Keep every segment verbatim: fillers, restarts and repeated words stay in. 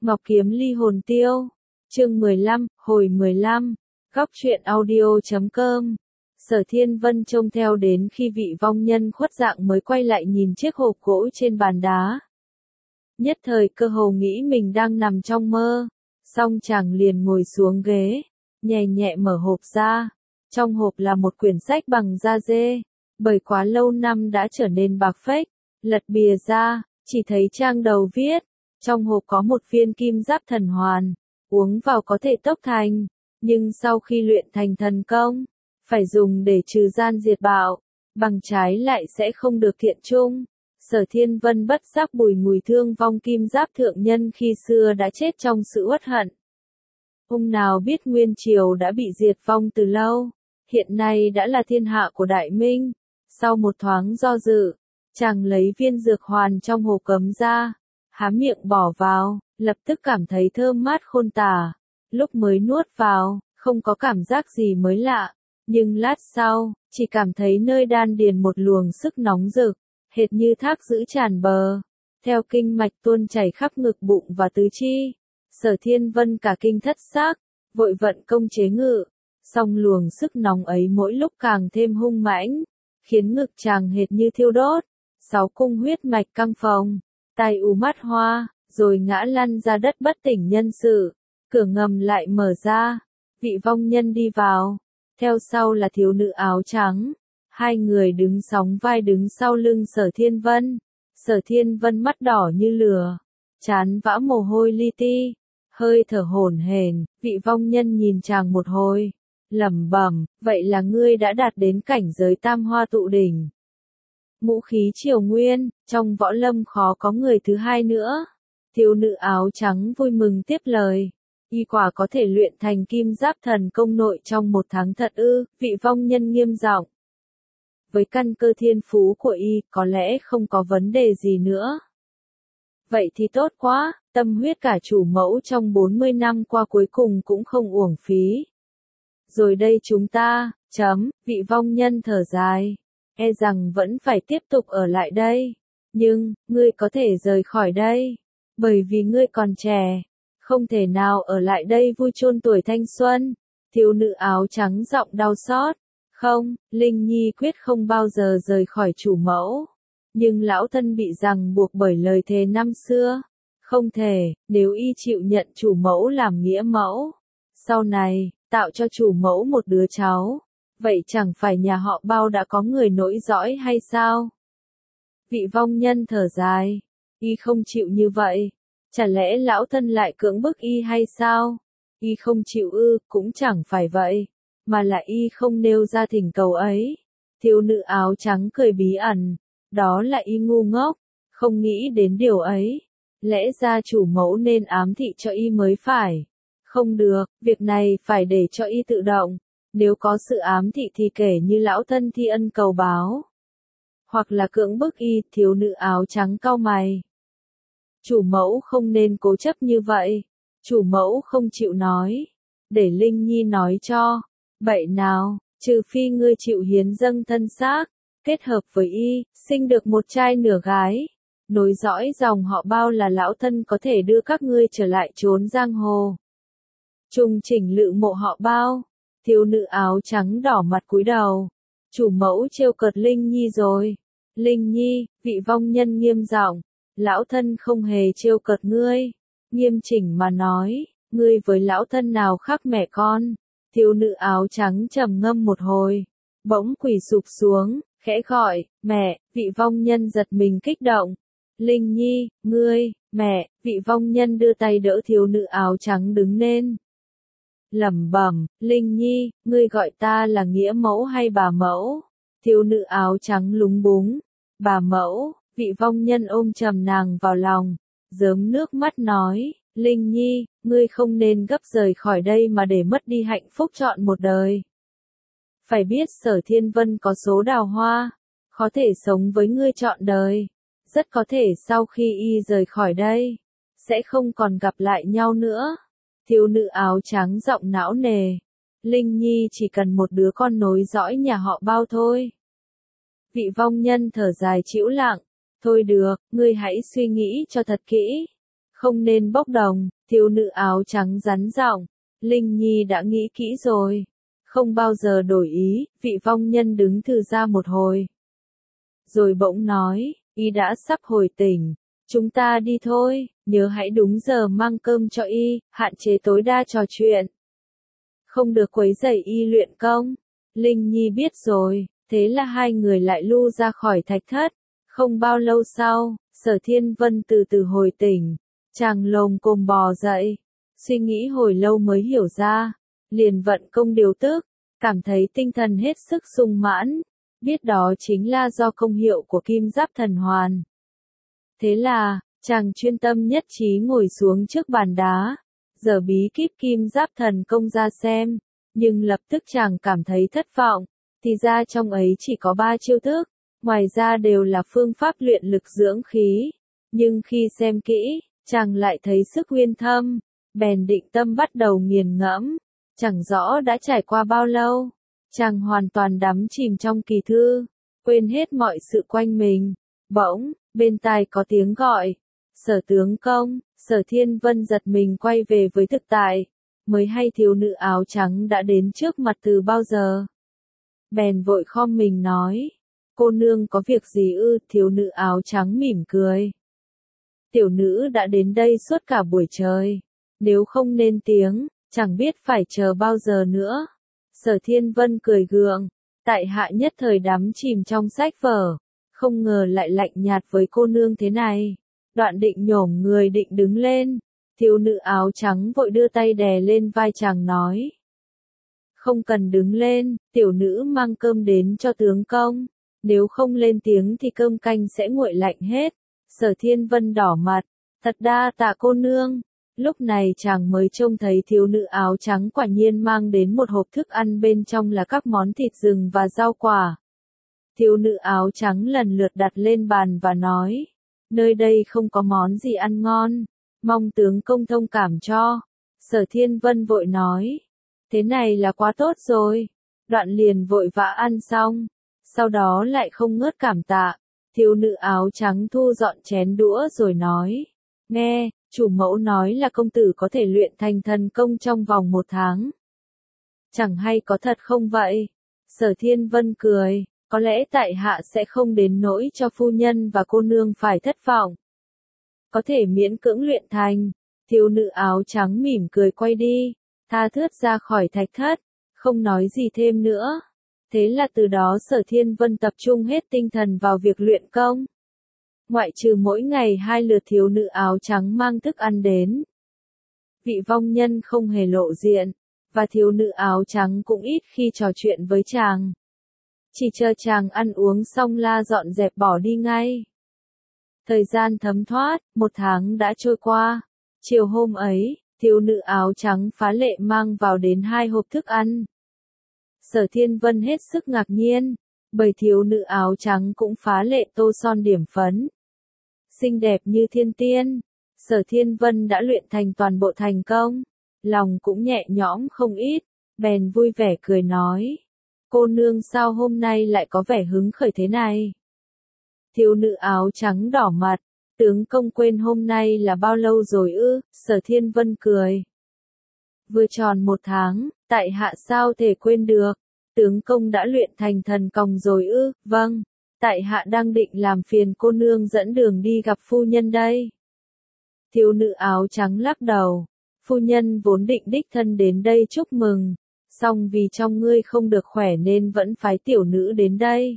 Ngọc Kiếm Ly Hồn Tiêu. Chương mười lăm, hồi mười lăm. Góc truyện audio chấm com. Sở Thiên Vân trông theo đến khi vị vong nhân khuất dạng mới quay lại nhìn chiếc hộp gỗ trên bàn đá. Nhất thời cơ hồ nghĩ mình đang nằm trong mơ, xong chàng liền ngồi xuống ghế, nhẹ nhẹ mở hộp ra. Trong hộp là một quyển sách bằng da dê, bởi quá lâu năm đã trở nên bạc phách. Lật bìa ra, chỉ thấy trang đầu viết, trong hộp có một viên kim giáp thần hoàn, uống vào có thể tốc thành, nhưng sau khi luyện thành thần công, phải dùng để trừ gian diệt bạo, bằng trái lại sẽ không được thiện chung. Sở Thiên Vân bất giác bùi ngùi thương vong kim giáp thượng nhân khi xưa đã chết trong sự uất hận. Ông nào biết Nguyên Triều đã bị diệt vong từ lâu, hiện nay đã là thiên hạ của Đại Minh. Sau một thoáng do dự, chàng lấy viên dược hoàn trong hộp cấm ra, há miệng bỏ vào, lập tức cảm thấy thơm mát khôn tả. Lúc mới nuốt vào, không có cảm giác gì mới lạ, nhưng lát sau, chỉ cảm thấy nơi đan điền một luồng sức nóng rực, hệt như thác giữ tràn bờ, theo kinh mạch tuôn chảy khắp ngực bụng và tứ chi. Sở Thiên Vân cả kinh thất xác, vội vận công chế ngự, song luồng sức nóng ấy mỗi lúc càng thêm hung mãnh, khiến ngực chàng hệt như thiêu đốt, sáu cung huyết mạch căng phồng, tai ù mắt hoa, rồi ngã lăn ra đất bất tỉnh nhân sự. Cửa ngầm lại mở ra, vị vong nhân đi vào, theo sau là thiếu nữ áo trắng. Hai người đứng sóng vai đứng sau lưng Sở Thiên Vân. Sở Thiên Vân mắt đỏ như lửa, trán vã mồ hôi li ti, hơi thở hổn hển. Vị vong nhân nhìn chàng một hồi, lẩm bẩm, vậy là ngươi đã đạt đến cảnh giới tam hoa tụ đỉnh. Ngũ khí triều nguyên, trong võ lâm khó có người thứ hai nữa. Thiếu nữ áo trắng vui mừng tiếp lời, y quả có thể luyện thành kim giáp thần công nội trong một tháng thật ư? Vị vong nhân nghiêm giọng. Với căn cơ thiên phú của y, có lẽ không có vấn đề gì nữa. Vậy thì tốt quá, tâm huyết cả chủ mẫu trong bốn mươi năm qua cuối cùng cũng không uổng phí. Rồi đây chúng ta, chấm, vị vong nhân thở dài, e rằng vẫn phải tiếp tục ở lại đây. Nhưng, ngươi có thể rời khỏi đây, bởi vì ngươi còn trẻ, không thể nào ở lại đây vui chôn tuổi thanh xuân. Thiếu nữ áo trắng giọng đau xót. Không, Linh Nhi quyết không bao giờ rời khỏi chủ mẫu. Nhưng lão thân bị ràng buộc bởi lời thề năm xưa. Không thể, nếu y chịu nhận chủ mẫu làm nghĩa mẫu, sau này, tạo cho chủ mẫu một đứa cháu, vậy chẳng phải nhà họ Bao đã có người nối dõi hay sao? Vị vong nhân thở dài, y không chịu như vậy, chả lẽ lão thân lại cưỡng bức y hay sao? Y không chịu ư, cũng chẳng phải vậy, mà là y không nêu ra thỉnh cầu ấy. Thiếu nữ áo trắng cười bí ẩn, đó là y ngu ngốc, không nghĩ đến điều ấy. Lẽ ra chủ mẫu nên ám thị cho y mới phải. Không được, việc này phải để cho y tự động. Nếu có sự ám thị thì kể như lão thân thi ân cầu báo, hoặc là cưỡng bức y. Thiếu nữ áo trắng cau mày. Chủ mẫu không nên cố chấp như vậy. Chủ mẫu không chịu nói, để Linh Nhi nói cho. Vậy nào, trừ phi ngươi chịu hiến dâng thân xác, kết hợp với y, sinh được một trai nửa gái, nối dõi dòng họ Bao là lão thân có thể đưa các ngươi trở lại chốn giang hồ, trùng chỉnh lự mộ họ Bao. Thiếu nữ áo trắng đỏ mặt cúi đầu. Chủ mẫu trêu cợt Linh Nhi rồi. Linh Nhi, vị vong nhân nghiêm giọng, lão thân không hề trêu cợt ngươi. Nghiêm chỉnh mà nói, ngươi với lão thân nào khác mẹ con? Thiếu nữ áo trắng trầm ngâm một hồi, bỗng quỳ sụp xuống, khẽ gọi, mẹ. Vị vong nhân giật mình kích động. Linh Nhi, ngươi, mẹ. Vị vong nhân đưa tay đỡ thiếu nữ áo trắng đứng lên. Lẩm bẩm, Linh Nhi, ngươi gọi ta là nghĩa mẫu hay bà mẫu? Thiếu nữ áo trắng lúng búng. Bà mẫu. Vị vong nhân ôm trầm nàng vào lòng, rớm nước mắt nói, Linh Nhi, ngươi không nên gấp rời khỏi đây mà để mất đi hạnh phúc trọn một đời. Phải biết Sở Thiên Vân có số đào hoa, có thể sống với ngươi trọn đời. Rất có thể sau khi y rời khỏi đây, sẽ không còn gặp lại nhau nữa. Thiếu nữ áo trắng giọng não nề. Linh Nhi chỉ cần một đứa con nối dõi nhà họ Bao thôi. Vị vong nhân thở dài trĩu lặng. Thôi được, ngươi hãy suy nghĩ cho thật kỹ. Không nên bốc đồng, thiếu nữ áo trắng rắn giọng. Linh Nhi đã nghĩ kỹ rồi. Không bao giờ đổi ý, vị vong nhân đứng thừ ra một hồi. Rồi bỗng nói, y đã sắp hồi tỉnh. Chúng ta đi thôi, nhớ hãy đúng giờ mang cơm cho y, hạn chế tối đa trò chuyện. Không được quấy rầy y luyện công. Linh Nhi biết rồi, thế là hai người lại lu ra khỏi thạch thất. Không bao lâu sau, Sở Thiên Vân từ từ hồi tỉnh. Chàng lồm cồm bò dậy. Suy nghĩ hồi lâu mới hiểu ra. Liền vận công điều tức. Cảm thấy tinh thần hết sức sung mãn. Biết đó chính là do công hiệu của kim giáp thần hoàn. Thế là, chàng chuyên tâm nhất trí ngồi xuống trước bàn đá. Giờ bí kíp kim giáp thần công ra xem. Nhưng lập tức chàng cảm thấy thất vọng. Thì ra trong ấy chỉ có ba chiêu thức. Ngoài ra đều là phương pháp luyện lực dưỡng khí. Nhưng khi xem kỹ, chàng lại thấy sức uyên thâm. Bèn định tâm bắt đầu nghiền ngẫm. Chẳng rõ đã trải qua bao lâu. Chàng hoàn toàn đắm chìm trong kỳ thư. Quên hết mọi sự quanh mình. Bỗng, bên tai có tiếng gọi. Sở tướng công. Sở Thiên Vân giật mình quay về với thực tại. Mới hay thiếu nữ áo trắng đã đến trước mặt từ bao giờ. Bèn vội khom mình nói. Cô nương có việc gì ư? Thiếu nữ áo trắng mỉm cười. Tiểu nữ đã đến đây suốt cả buổi trời. Nếu không nên tiếng, chẳng biết phải chờ bao giờ nữa. Sở Thiên Vân cười gượng. Tại hạ nhất thời đắm chìm trong sách vở. Không ngờ lại lạnh nhạt với cô nương thế này. Đoạn định nhổm người định đứng lên. Thiếu nữ áo trắng vội đưa tay đè lên vai chàng nói. Không cần đứng lên, tiểu nữ mang cơm đến cho tướng công. Nếu không lên tiếng thì cơm canh sẽ nguội lạnh hết. Sở Thiên Vân đỏ mặt. Thật đa tạ cô nương. Lúc này chàng mới trông thấy thiếu nữ áo trắng quả nhiên mang đến một hộp thức ăn bên trong là các món thịt rừng và rau quả. Thiếu nữ áo trắng lần lượt đặt lên bàn và nói. Nơi đây không có món gì ăn ngon. Mong tướng công thông cảm cho. Sở Thiên Vân vội nói. Thế này là quá tốt rồi. Đoạn liền vội vã ăn xong. Sau đó lại không ngớt cảm tạ. Thiếu nữ áo trắng thu dọn chén đũa rồi nói. Nghe, chủ mẫu nói là công tử có thể luyện thành thần công trong vòng một tháng. Chẳng hay có thật không vậy? Sở Thiên Vân cười. Có lẽ tại hạ sẽ không đến nỗi cho phu nhân và cô nương phải thất vọng. Có thể miễn cưỡng luyện thành. Thiếu nữ áo trắng mỉm cười quay đi. Tha thướt ra khỏi thạch thất. Không nói gì thêm nữa. Thế là từ đó Sở Thiên Vân tập trung hết tinh thần vào việc luyện công. Ngoại trừ mỗi ngày hai lượt thiếu nữ áo trắng mang thức ăn đến. Vị vong nhân không hề lộ diện. Và thiếu nữ áo trắng cũng ít khi trò chuyện với chàng. Chỉ chờ chàng ăn uống xong la dọn dẹp bỏ đi ngay. Thời gian thấm thoát, một tháng đã trôi qua. Chiều hôm ấy, thiếu nữ áo trắng phá lệ mang vào đến hai hộp thức ăn. Sở Thiên Vân hết sức ngạc nhiên, bởi thiếu nữ áo trắng cũng phá lệ tô son điểm phấn. Xinh đẹp như thiên tiên, Sở Thiên Vân đã luyện thành toàn bộ thành công. Lòng cũng nhẹ nhõm không ít, bèn vui vẻ cười nói. Cô nương sao hôm nay lại có vẻ hứng khởi thế này? Thiếu nữ áo trắng đỏ mặt, tướng công quên hôm nay là bao lâu rồi ư? Sở Thiên Vân cười. Vừa tròn một tháng, tại hạ sao thể quên được? Tướng công đã luyện thành thần công rồi ư? Vâng, tại hạ đang định làm phiền cô nương dẫn đường đi gặp phu nhân đây. Thiếu nữ áo trắng lắc đầu. Phu nhân vốn định đích thân đến đây chúc mừng. Song vì trong ngươi không được khỏe nên vẫn phái tiểu nữ đến đây.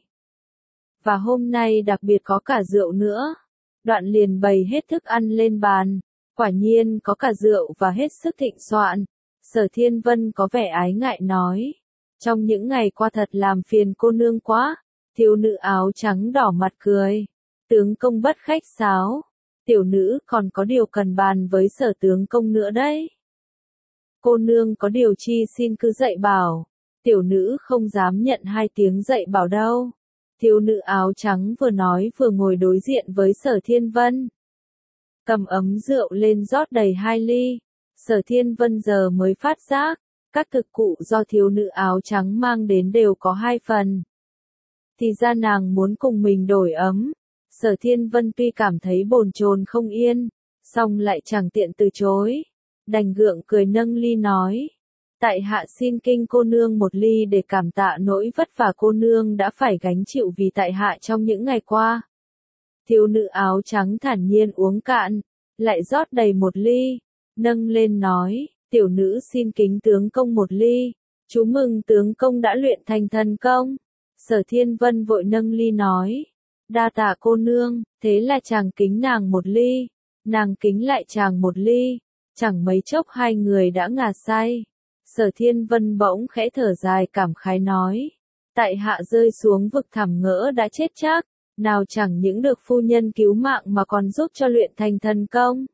Và hôm nay đặc biệt có cả rượu nữa. Đoạn liền bày hết thức ăn lên bàn. Quả nhiên có cả rượu và hết sức thịnh soạn. Sở Thiên Vân có vẻ ái ngại nói. Trong những ngày qua thật làm phiền cô nương quá. Thiếu nữ áo trắng đỏ mặt cười. Tướng công bất khách sáo. Tiểu nữ còn có điều cần bàn với sở tướng công nữa đấy. Cô nương có điều chi xin cứ dạy bảo. Tiểu nữ không dám nhận hai tiếng dạy bảo đâu. Thiếu nữ áo trắng vừa nói vừa ngồi đối diện với Sở Thiên Vân. Cầm ấm rượu lên rót đầy hai ly. Sở Thiên Vân giờ mới phát giác. Các thực cụ do thiếu nữ áo trắng mang đến đều có hai phần. Thì ra nàng muốn cùng mình đổi ấm. Sở Thiên Vân tuy cảm thấy bồn chồn không yên. xong lại chẳng tiện từ chối, đành gượng cười nâng ly nói. Tại hạ xin kinh cô nương một ly để cảm tạ nỗi vất vả cô nương đã phải gánh chịu vì tại hạ trong những ngày qua. Thiếu nữ áo trắng thản nhiên uống cạn, lại rót đầy một ly, nâng lên nói, tiểu nữ xin kính tướng công một ly, chú mừng tướng công đã luyện thành thần công. Sở Thiên Vân vội nâng ly nói, đa tạ cô nương, thế là chàng kính nàng một ly, nàng kính lại chàng một ly, chẳng mấy chốc hai người đã ngà say. Sở Thiên Vân bỗng khẽ thở dài cảm khái nói, tại hạ rơi xuống vực thẳm ngỡ đã chết chắc, nào chẳng những được phu nhân cứu mạng mà còn giúp cho luyện thành thần công.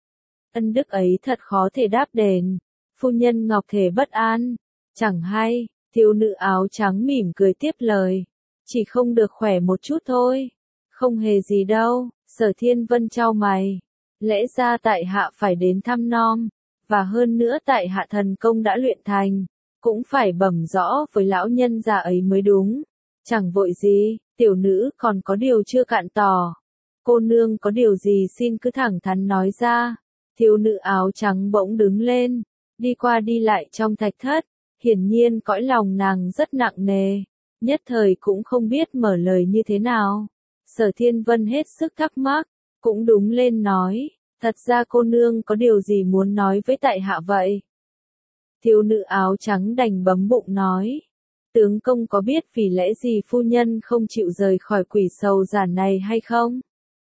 Ân đức ấy thật khó thể đáp đền, phu nhân ngọc thể bất an, chẳng hay, thiếu nữ áo trắng mỉm cười tiếp lời, chỉ không được khỏe một chút thôi, không hề gì đâu. Sở Thiên Vân chau mày, lẽ ra tại hạ phải đến thăm nom, và hơn nữa tại hạ thần công đã luyện thành, cũng phải bẩm rõ với lão nhân già ấy mới đúng. Chẳng vội gì, tiểu nữ còn có điều chưa cạn tỏ. Cô nương có điều gì xin cứ thẳng thắn nói ra. Thiếu nữ áo trắng bỗng đứng lên, đi qua đi lại trong thạch thất, hiển nhiên cõi lòng nàng rất nặng nề, nhất thời cũng không biết mở lời như thế nào. Sở Thiên Vân hết sức thắc mắc, cũng đúng lên nói, thật ra cô nương có điều gì muốn nói với tại hạ vậy? Thiếu nữ áo trắng đành bấm bụng nói, tướng công có biết vì lẽ gì phu nhân không chịu rời khỏi quỷ sầu giản này hay không?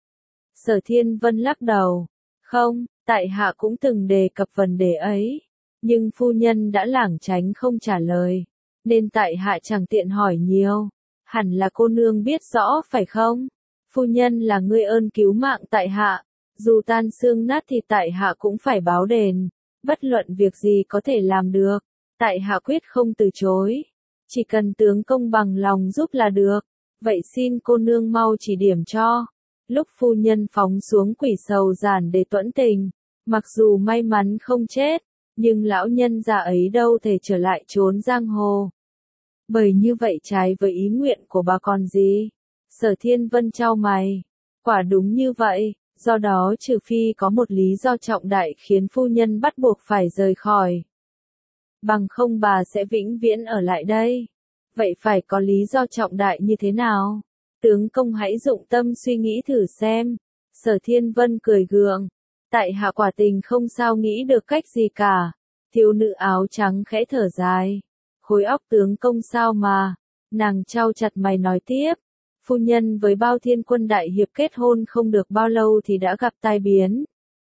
Sở Thiên Vân lắc đầu, không, tại hạ cũng từng đề cập vấn đề ấy, nhưng phu nhân đã lảng tránh không trả lời, nên tại hạ chẳng tiện hỏi nhiều, hẳn là cô nương biết rõ phải không? Phu nhân là người ơn cứu mạng tại hạ, dù tan xương nát thì tại hạ cũng phải báo đền, bất luận việc gì có thể làm được, tại hạ quyết không từ chối, chỉ cần tướng công bằng lòng giúp là được, vậy xin cô nương mau chỉ điểm cho. Lúc phu nhân phóng xuống quỷ sầu giản để tuẫn tình, mặc dù may mắn không chết, nhưng lão nhân già ấy đâu thể trở lại trốn giang hồ. Bởi như vậy trái với ý nguyện của bà còn gì? Sở Thiên Vân chau mày, quả đúng như vậy, do đó trừ phi có một lý do trọng đại khiến phu nhân bắt buộc phải rời khỏi. Bằng không bà sẽ vĩnh viễn ở lại đây. Vậy phải có lý do trọng đại như thế nào? Tướng công hãy dụng tâm suy nghĩ thử xem. Sở Thiên Vân cười gượng. Tại hạ quả tình không sao nghĩ được cách gì cả. Thiếu nữ áo trắng khẽ thở dài. Khối óc tướng công sao mà. Nàng chau chặt mày nói tiếp. Phu nhân với Bao Thiên Quân đại hiệp kết hôn không được bao lâu thì đã gặp tai biến.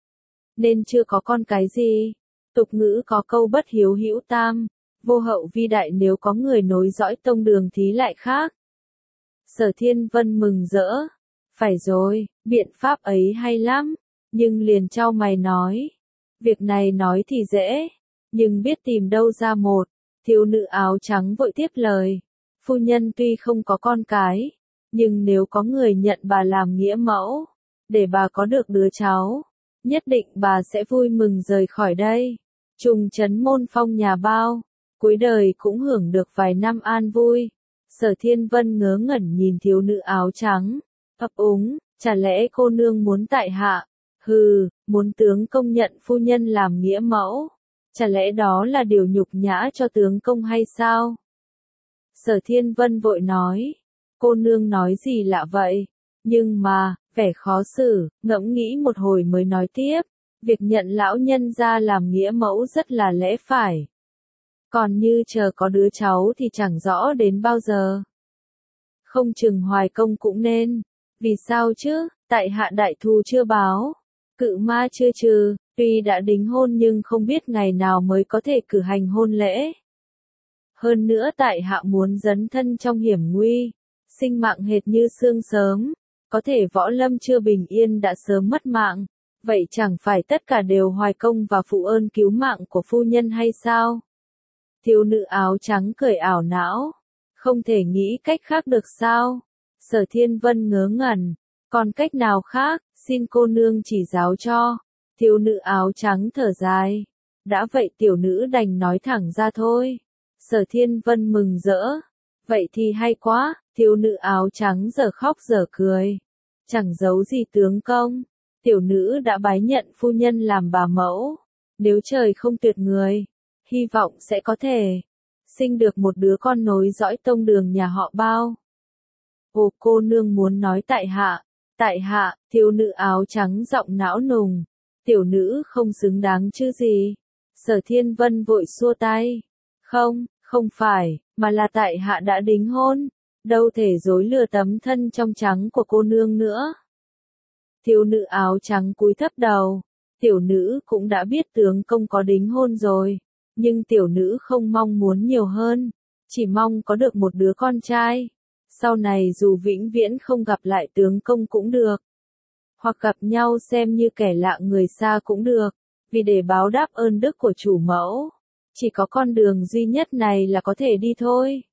Nên chưa có con cái gì. Tục ngữ có câu bất hiếu hữu tam. Vô hậu vi đại, nếu có người nối dõi tông đường thì lại khác. Sở Thiên Vân mừng rỡ. Phải rồi, biện pháp ấy hay lắm. Nhưng liền chau mày nói. Việc này nói thì dễ. Nhưng biết tìm đâu ra một. Thiếu nữ áo trắng vội tiếp lời. Phu nhân tuy không có con cái. Nhưng nếu có người nhận bà làm nghĩa mẫu. Để bà có được đứa cháu. Nhất định bà sẽ vui mừng rời khỏi đây. Trùng trấn môn phong nhà Bao. Cuối đời cũng hưởng được vài năm an vui. Sở Thiên Vân ngớ ngẩn nhìn thiếu nữ áo trắng, ấp úng, chả lẽ cô nương muốn tại hạ? Hừ, muốn tướng công nhận phu nhân làm nghĩa mẫu? Chả lẽ đó là điều nhục nhã cho tướng công hay sao? Sở Thiên Vân vội nói, cô nương nói gì lạ vậy? Nhưng mà, vẻ khó xử, ngẫm nghĩ một hồi mới nói tiếp, việc nhận lão nhân ra làm nghĩa mẫu rất là lẽ phải. Còn như chờ có đứa cháu thì chẳng rõ đến bao giờ. Không chừng hoài công cũng nên. Vì sao chứ, tại hạ đại thù chưa báo. Cự ma chưa trừ, tuy đã đính hôn nhưng không biết ngày nào mới có thể cử hành hôn lễ. Hơn nữa tại hạ muốn dấn thân trong hiểm nguy. Sinh mạng hệt như sương sớm. Có thể võ lâm chưa bình yên đã sớm mất mạng. Vậy chẳng phải tất cả đều hoài công và phụ ơn cứu mạng của phu nhân hay sao? Thiếu nữ áo trắng cười ảo não. Không thể nghĩ cách khác được sao? Sở Thiên Vân ngớ ngẩn. Còn cách nào khác, xin cô nương chỉ giáo cho. Thiếu nữ áo trắng thở dài. Đã vậy tiểu nữ đành nói thẳng ra thôi. Sở Thiên Vân mừng rỡ. Vậy thì hay quá, thiếu nữ áo trắng giờ khóc giờ cười. Chẳng giấu gì tướng công. tiểu nữ đã bái nhận phu nhân làm bà mẫu. Nếu trời không tuyệt người, hy vọng sẽ có thể sinh được một đứa con nối dõi tông đường nhà họ Bao. Ồ, cô nương muốn nói tại hạ, tại hạ, thiếu nữ áo trắng giọng não nùng, tiểu nữ không xứng đáng chứ gì. Sở Thiên Vân vội xua tay, không, không phải, mà là tại hạ đã đính hôn, đâu thể dối lừa tấm thân trong trắng của cô nương nữa. Thiếu nữ áo trắng cúi thấp đầu, tiểu nữ cũng đã biết tướng công có đính hôn rồi, nhưng tiểu nữ không mong muốn nhiều hơn, chỉ mong có được một đứa con trai. Sau này dù vĩnh viễn không gặp lại tướng công cũng được, hoặc gặp nhau xem như kẻ lạ người xa cũng được, vì để báo đáp ơn đức của chủ mẫu, chỉ có con đường duy nhất này là có thể đi thôi.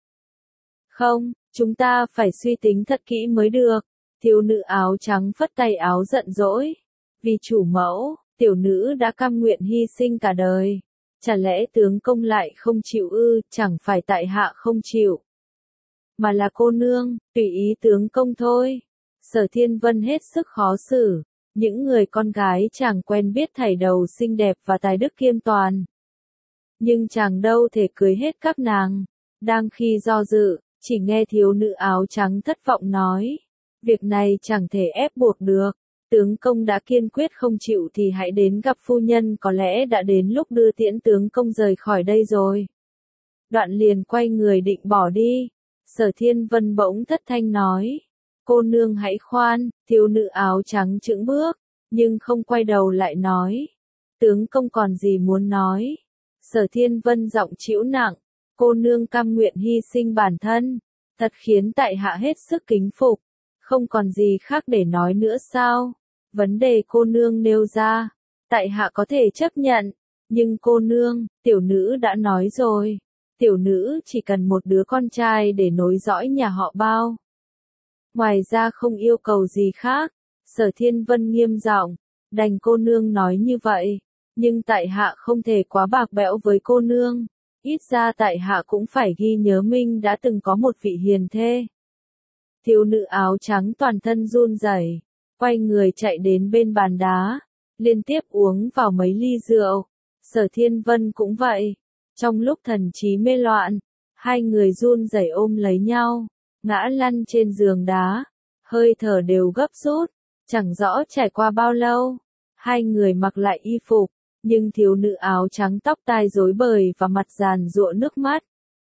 Không, chúng ta phải suy tính thật kỹ mới được. Thiếu nữ áo trắng phất tay áo giận dỗi. Vì chủ mẫu, tiểu nữ đã cam nguyện hy sinh cả đời. Chả lẽ tướng công lại không chịu ư, chẳng phải tại hạ không chịu, mà là cô nương, tùy ý tướng công thôi. Sở Thiên Vân hết sức khó xử. Những người con gái chàng quen biết thảy đầu xinh đẹp và tài đức kiêm toàn. Nhưng chàng đâu thể cưới hết các nàng. Đang khi do dự, chỉ nghe thiếu nữ áo trắng thất vọng nói. Việc này chẳng thể ép buộc được. Tướng công đã kiên quyết không chịu thì hãy đến gặp phu nhân, có lẽ đã đến lúc đưa tiễn tướng công rời khỏi đây rồi. Đoạn liền quay người định bỏ đi. Sở Thiên Vân bỗng thất thanh nói. Cô nương hãy khoan, thiếu nữ áo trắng chững bước, nhưng không quay đầu lại nói. Tướng công còn gì muốn nói? Sở Thiên Vân giọng trĩu nặng, cô nương cam nguyện hy sinh bản thân, thật khiến tại hạ hết sức kính phục, không còn gì khác để nói nữa sao? Vấn đề cô nương nêu ra, tại hạ có thể chấp nhận, nhưng cô nương, tiểu nữ đã nói rồi, tiểu nữ chỉ cần một đứa con trai để nối dõi nhà họ Bao. Ngoài ra không yêu cầu gì khác. Sở Thiên Vân nghiêm giọng, đành cô nương nói như vậy, nhưng tại hạ không thể quá bạc bẽo với cô nương, ít ra tại hạ cũng phải ghi nhớ mình đã từng có một vị hiền thê. Thiếu nữ áo trắng toàn thân run rẩy, quay người chạy đến bên bàn đá, liên tiếp uống vào mấy ly rượu. Sở Thiên Vân cũng vậy, trong lúc thần trí mê loạn, hai người run rẩy ôm lấy nhau, ngã lăn trên giường đá, hơi thở đều gấp rút. Chẳng rõ trải qua bao lâu, hai người mặc lại y phục, nhưng thiếu nữ áo trắng tóc tai rối bời và mặt giàn giụa nước mắt,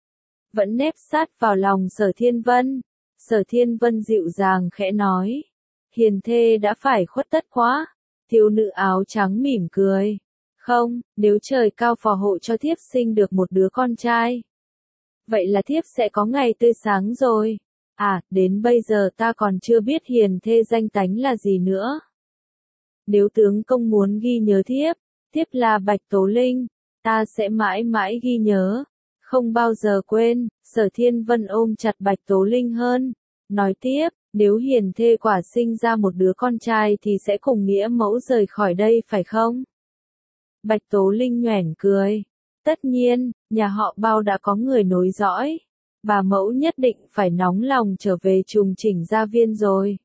vẫn nép sát vào lòng Sở Thiên Vân. Sở Thiên Vân dịu dàng khẽ nói, hiền thê đã phải khuất tất quá. Thiếu nữ áo trắng mỉm cười, không, nếu trời cao phò hộ cho thiếp sinh được một đứa con trai, vậy là thiếp sẽ có ngày tươi sáng rồi. À, đến bây giờ ta còn chưa biết hiền thê danh tánh là gì nữa. Nếu tướng công muốn ghi nhớ thiếp, thiếp là Bạch Tố Linh, ta sẽ mãi mãi ghi nhớ, không bao giờ quên. Sở Thiên Vân ôm chặt Bạch Tố Linh hơn, nói tiếp, nếu hiền thê quả sinh ra một đứa con trai thì sẽ cùng nghĩa mẫu rời khỏi đây phải không? Bạch Tố Linh nhoẻn cười, tất nhiên, nhà họ Bao đã có người nối dõi. Bà mẫu nhất định phải nóng lòng trở về trùng chỉnh gia viên rồi.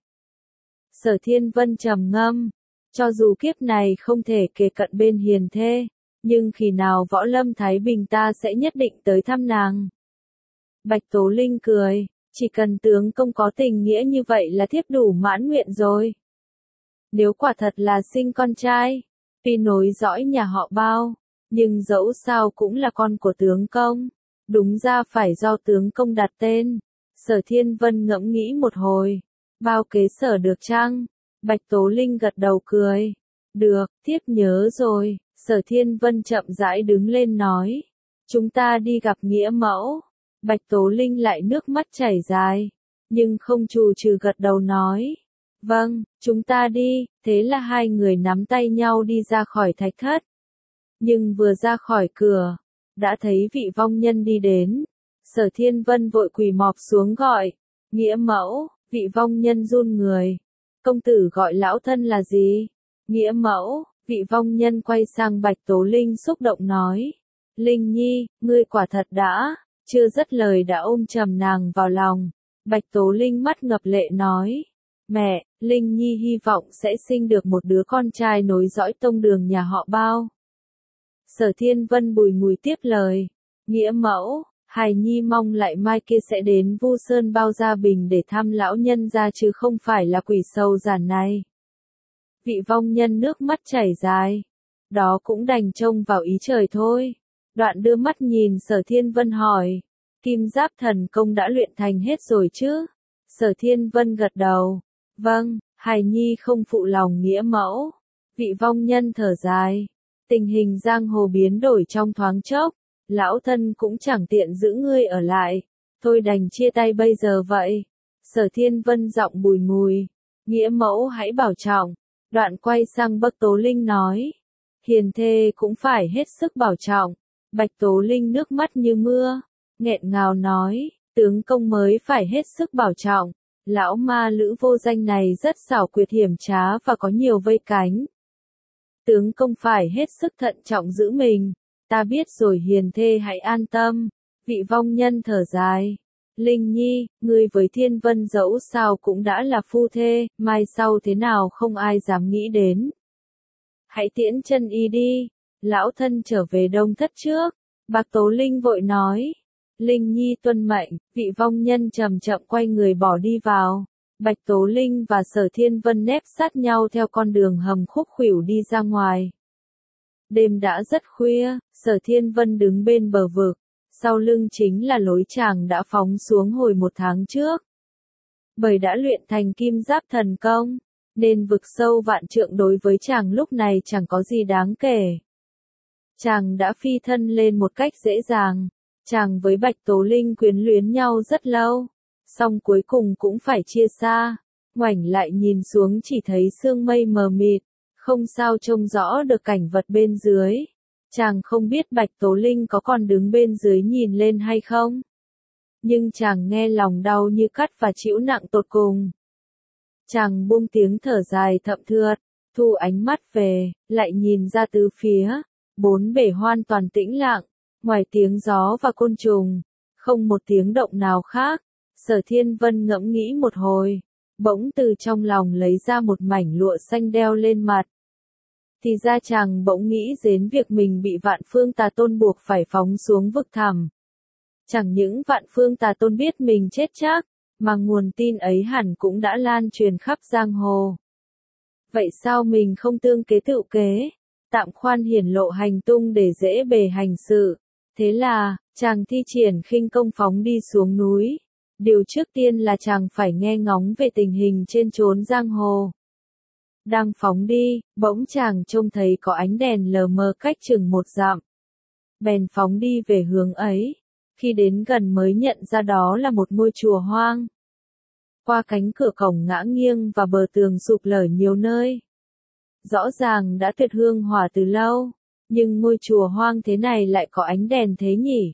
Sở Thiên Vân trầm ngâm, cho dù kiếp này không thể kề cận bên hiền thê, nhưng khi nào võ lâm thái bình ta sẽ nhất định tới thăm nàng. Bạch Tố Linh cười, chỉ cần tướng công có tình nghĩa như vậy là thiếp đủ mãn nguyện rồi. Nếu quả thật là sinh con trai, tuy nối dõi nhà họ Bao, nhưng dẫu sao cũng là con của tướng công. Đúng ra phải do tướng công đặt tên. Sở Thiên Vân ngẫm nghĩ một hồi. Bao kế sở được chăng? Bạch Tố Linh gật đầu cười. Được, thiếp nhớ rồi. Sở Thiên Vân chậm rãi đứng lên nói. Chúng ta đi gặp nghĩa mẫu. Bạch Tố Linh lại nước mắt chảy dài, nhưng không chù trừ gật đầu nói. Vâng, chúng ta đi. Thế là hai người nắm tay nhau đi ra khỏi thạch thất. Nhưng vừa ra khỏi cửa, đã thấy vị vong nhân đi đến. Sở Thiên Vân vội quỳ mọp xuống gọi, nghĩa mẫu. Vị vong nhân run người, công tử gọi lão thân là gì? Nghĩa mẫu. Vị vong nhân quay sang Bạch Tố Linh xúc động nói, Linh Nhi, ngươi quả thật đã, chưa dứt lời đã ôm chầm nàng vào lòng. Bạch Tố Linh mắt ngập lệ nói, Mẹ, Linh Nhi hy vọng sẽ sinh được một đứa con trai nối dõi tông đường nhà họ Bao. Sở Thiên Vân bùi ngùi tiếp lời. Nghĩa mẫu, hài nhi mong lại mai kia sẽ đến Vu Sơn Bao Gia Bình để thăm lão nhân gia chứ không phải là quỷ sầu giản này. Vị vong nhân nước mắt chảy dài. Đó cũng đành trông vào ý trời thôi. Đoạn đưa mắt nhìn Sở Thiên Vân hỏi. Kim Giáp thần công đã luyện thành hết rồi chứ? Sở Thiên Vân gật đầu. Vâng, hài nhi không phụ lòng nghĩa mẫu. Vị vong nhân thở dài. Tình hình giang hồ biến đổi trong thoáng chốc. Lão thân cũng chẳng tiện giữ ngươi ở lại. Thôi đành chia tay bây giờ vậy. Sở Thiên Vân giọng bùi ngùi. Nghĩa mẫu hãy bảo trọng. Đoạn quay sang Bạch Tố Linh nói. Hiền thê cũng phải hết sức bảo trọng. Bạch Tố Linh nước mắt như mưa. Nghẹn ngào nói. Tướng công mới phải hết sức bảo trọng. Lão ma lữ vô danh này rất xảo quyệt hiểm trá và có nhiều vây cánh. Tướng công phải hết sức thận trọng giữ mình. Ta biết rồi hiền thê hãy an tâm. Vị vong nhân thở dài. Linh Nhi, ngươi với Thiên Vân dẫu sao cũng đã là phu thê, mai sau thế nào không ai dám nghĩ đến. Hãy tiễn chân y đi. Lão thân trở về Đông Thất trước. Bạch Tố Linh vội nói. Linh Nhi tuân mệnh, vị vong nhân chậm chậm quay người bỏ đi vào. Bạch Tố Linh và Sở Thiên Vân nép sát nhau theo con đường hầm khúc khuỷu đi ra ngoài. Đêm đã rất khuya, Sở Thiên Vân đứng bên bờ vực, sau lưng chính là lối chàng đã phóng xuống hồi một tháng trước. Bởi đã luyện thành Kim Giáp thần công, nên vực sâu vạn trượng đối với chàng lúc này chẳng có gì đáng kể. Chàng đã phi thân lên một cách dễ dàng. Chàng với Bạch Tố Linh quyến luyến nhau rất lâu, song cuối cùng cũng phải chia xa. Ngoảnh lại nhìn xuống chỉ thấy sương mây mờ mịt, không sao trông rõ được cảnh vật bên dưới. Chàng không biết Bạch Tố Linh có còn đứng bên dưới nhìn lên hay không. Nhưng chàng nghe lòng đau như cắt và chịu nặng tột cùng. Chàng buông tiếng thở dài thậm thượt, thu ánh mắt về, lại nhìn ra tứ phía. Bốn bể hoàn toàn tĩnh lặng. Ngoài tiếng gió và côn trùng, không một tiếng động nào khác. Sở Thiên Vân ngẫm nghĩ một hồi, bỗng từ trong lòng lấy ra một mảnh lụa xanh đeo lên mặt. Thì ra chàng bỗng nghĩ đến việc mình bị Vạn Phương Tà Tôn buộc phải phóng xuống vực thẳm. Chẳng những Vạn Phương Tà Tôn biết mình chết chắc, mà nguồn tin ấy hẳn cũng đã lan truyền khắp giang hồ. Vậy sao mình không tương kế tự kế, tạm khoan hiển lộ hành tung để dễ bề hành sự? Thế là, chàng thi triển khinh công phóng đi xuống núi. Điều trước tiên là chàng phải nghe ngóng về tình hình trên chốn giang hồ. Đang phóng đi, bỗng chàng trông thấy có ánh đèn lờ mờ cách chừng một dặm. Bèn phóng đi về hướng ấy. Khi đến gần mới nhận ra đó là một ngôi chùa hoang. Qua cánh cửa cổng ngã nghiêng và bờ tường sụp lở nhiều nơi. Rõ ràng đã tuyệt hương hỏa từ lâu. Nhưng ngôi chùa hoang thế này lại có ánh đèn thế nhỉ?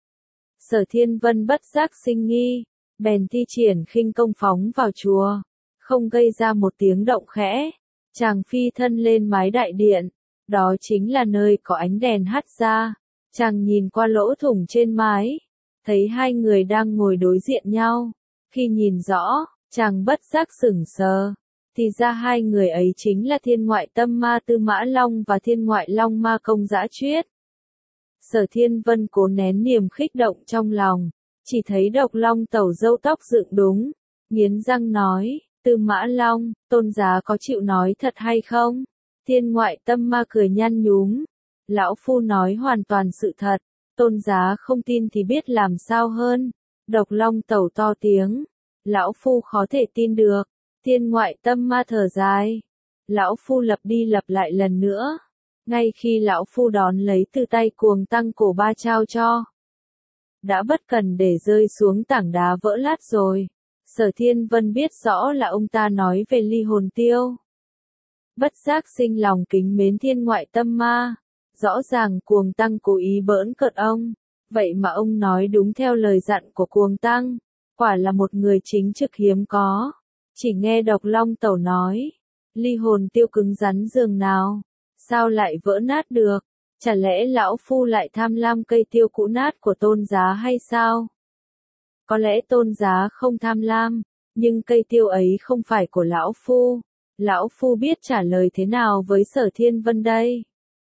Sở Thiên Vân bất giác sinh nghi, bèn thi triển khinh công phóng vào chùa, không gây ra một tiếng động khẽ. Chàng phi thân lên mái đại điện, đó chính là nơi có ánh đèn hắt ra. Chàng nhìn qua lỗ thủng trên mái, thấy hai người đang ngồi đối diện nhau. Khi nhìn rõ, chàng bất giác sửng sờ. Thì ra hai người ấy chính là Thiên Ngoại Tâm Ma Tư Mã Long và Thiên Ngoại Long Ma Công Dã Chuyết. Sở Thiên Vân cố nén niềm khích động trong lòng, chỉ thấy Độc Long Tẩu râu tóc dựng đúng, nghiến răng nói, Tư Mã Long, Tôn giá có chịu nói thật hay không? Thiên Ngoại Tâm Ma cười nhăn nhúm, lão phu nói hoàn toàn sự thật, Tôn giá không tin thì biết làm sao hơn. Độc Long Tẩu to tiếng, lão phu khó thể tin được. Thiên Ngoại Tâm Ma thở dài. Lão phu lặp đi lặp lại lần nữa. Ngay khi lão phu đón lấy từ tay Cuồng Tăng cổ ba trao cho. Đã bất cần để rơi xuống tảng đá vỡ lát rồi. Sở Thiên Vân biết rõ là ông ta nói về ly hồn tiêu. Bất giác sinh lòng kính mến Thiên Ngoại Tâm Ma. Rõ ràng Cuồng Tăng cố ý bỡn cợt ông. Vậy mà ông nói đúng theo lời dặn của Cuồng Tăng. Quả là một người chính trực hiếm có. Chỉ nghe Độc Long Tẩu nói, ly hồn tiêu cứng rắn giường nào, sao lại vỡ nát được? Chả lẽ lão phu lại tham lam cây tiêu cũ nát của Tôn giá hay sao? Có lẽ Tôn giá không tham lam, nhưng cây tiêu ấy không phải của lão phu. Lão phu biết trả lời thế nào với Sở Thiên Vân đây?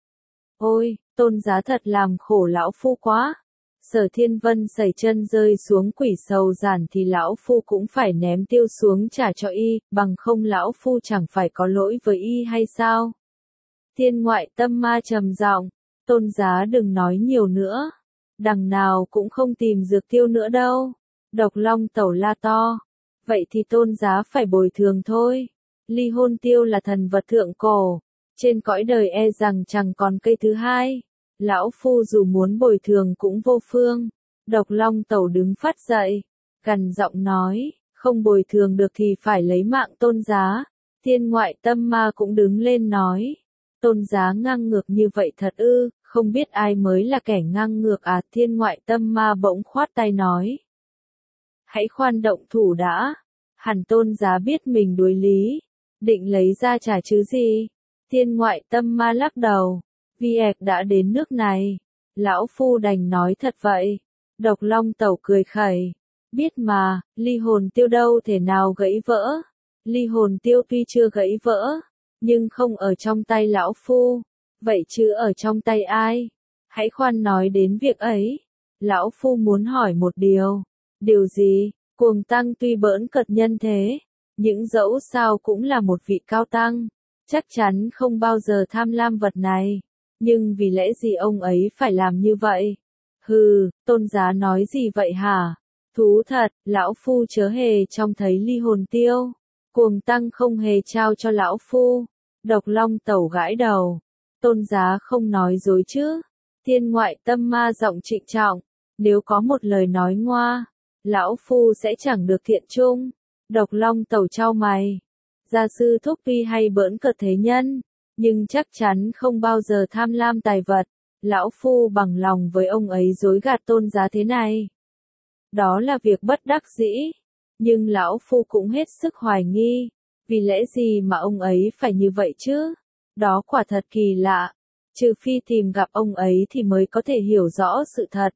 Ôi, Tôn Giá thật làm khổ lão phu quá. Sở Thiên Vân sẩy chân rơi xuống quỷ sầu giản thì lão phu cũng phải ném tiêu xuống trả cho y, bằng không lão phu chẳng phải có lỗi với y hay sao? Thiên Ngoại Tâm Ma trầm giọng, Tôn Giá đừng nói nhiều nữa. Đằng nào cũng không tìm dược tiêu nữa đâu. Độc Long Tẩu la to. Vậy thì Tôn Giá phải bồi thường thôi. Ly hôn tiêu là thần vật thượng cổ. Trên cõi đời e rằng chẳng còn cây thứ hai. Lão phu dù muốn bồi thường cũng vô phương. Độc Long Tẩu đứng phát dậy. Gằn giọng nói, không bồi thường được thì phải lấy mạng Tôn Giá. Thiên Ngoại Tâm Ma cũng đứng lên nói. Tôn Giá ngang ngược như vậy thật ư, không biết ai mới là kẻ ngang ngược à? Thiên Ngoại Tâm Ma bỗng khoát tay nói. Hãy khoan động thủ đã. Hẳn Tôn Giá biết mình đối lý. Định lấy ra trả chứ gì? Thiên Ngoại Tâm Ma lắc đầu. Việc đã đến nước này. Lão phu đành nói thật vậy. Độc Long Tẩu cười khẩy. Biết mà, ly hồn tiêu đâu thể nào gãy vỡ. Ly hồn tiêu tuy chưa gãy vỡ, nhưng không ở trong tay lão phu. Vậy chứ ở trong tay ai? Hãy khoan nói đến việc ấy. Lão phu muốn hỏi một điều. Điều gì? Cuồng Tăng tuy bỡn cợt nhân thế, nhưng dẫu sao cũng là một vị cao tăng. Chắc chắn không bao giờ tham lam vật này. Nhưng vì lẽ gì ông ấy phải làm như vậy? Hừ, Tôn Giá nói gì vậy hả? Thú thật, lão phu chớ hề trông thấy ly hồn tiêu. Cuồng Tăng không hề trao cho lão phu. Độc Long Tẩu gãi đầu. Tôn Giá không nói dối chứ? Thiên Ngoại Tâm Ma giọng trịnh trọng. Nếu có một lời nói ngoa, lão phu sẽ chẳng được thiện chung. Độc Long Tẩu chau mày. Gia sư thúc tuy hay bỡn cợt thế nhân, nhưng chắc chắn không bao giờ tham lam tài vật. Lão phu bằng lòng với ông ấy dối gạt Tôn Giá thế này. Đó là việc bất đắc dĩ. Nhưng lão phu cũng hết sức hoài nghi. Vì lẽ gì mà ông ấy phải như vậy chứ? Đó quả thật kỳ lạ. Trừ phi tìm gặp ông ấy thì mới có thể hiểu rõ sự thật.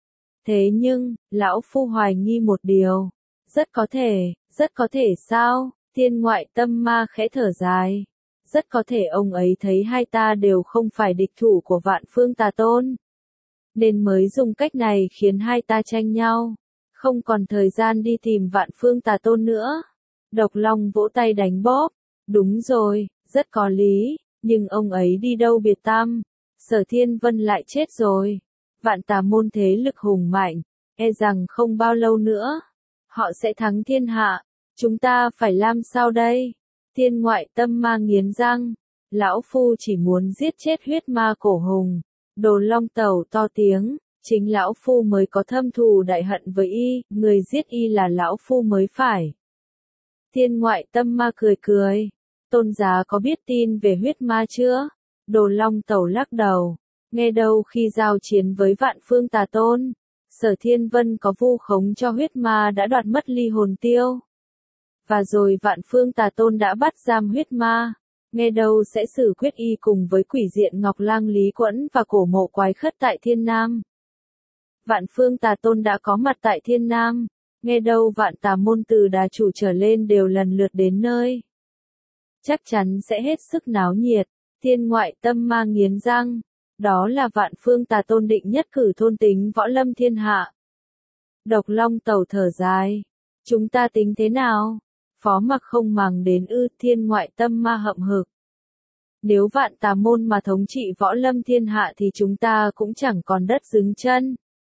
Thế nhưng, lão phu hoài nghi một điều. Rất có thể, rất có thể sao? Thiên Ngoại Tâm Ma khẽ thở dài. Rất có thể ông ấy thấy hai ta đều không phải địch thủ của Vạn Phương Tà Tôn, nên mới dùng cách này khiến hai ta tranh nhau. Không còn thời gian đi tìm Vạn Phương Tà Tôn nữa. Độc Long vỗ tay đánh bóp. Đúng rồi, rất có lý, nhưng ông ấy đi đâu biệt tăm? Sở Thiên Vân lại chết rồi. Vạn Tà môn thế lực hùng mạnh, e rằng không bao lâu nữa, họ sẽ thắng thiên hạ. Chúng ta phải làm sao đây? Thiên Ngoại Tâm Ma nghiến răng. Lão phu chỉ muốn giết chết huyết ma cổ hùng. Đồ Long Tẩu to tiếng. Chính lão phu mới có thâm thù đại hận với y, người giết y là lão phu mới phải. Thiên Ngoại Tâm Ma cười cười. Tôn Giá có biết tin về huyết ma chưa? Đồ Long Tẩu lắc đầu. Nghe đâu khi giao chiến với Vạn Phương Tà Tôn, Sở Thiên Vân có vu khống cho huyết ma đã đoạt mất ly hồn tiêu. Và rồi Vạn Phương Tà Tôn đã bắt giam huyết ma. Nghe đâu sẽ xử quyết y cùng với quỷ diện Ngọc Lang Lý Quẫn và cổ mộ quái khất tại Thiên Nam. Vạn Phương Tà Tôn đã có mặt tại Thiên Nam. Nghe đâu Vạn Tà môn từ đà chủ trở lên đều lần lượt đến nơi. Chắc chắn sẽ hết sức náo nhiệt. Thiên Ngoại Tâm Ma nghiến răng. Đó là Vạn Phương Tà Tôn định nhất cử thôn tính võ lâm thiên hạ. Độc Long Tẩu thở dài. Chúng ta tính thế nào? Phó Mặc không màng đến ư? Thiên Ngoại Tâm Ma hậm hực. Nếu Vạn Tà môn mà thống trị võ lâm thiên hạ thì chúng ta cũng chẳng còn đất đứng chân.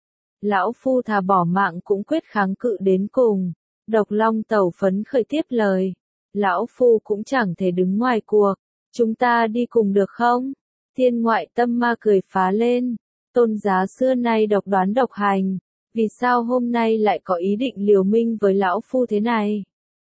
Lão phu thà bỏ mạng cũng quyết kháng cự đến cùng. Độc Long Tẩu phấn khởi tiếp lời. Lão phu cũng chẳng thể đứng ngoài cuộc. Chúng ta đi cùng được không? Thiên Ngoại Tâm Ma cười phá lên. Tôn Giá xưa nay độc đoán độc hành. Vì sao hôm nay lại có ý định liều minh với lão phu thế này?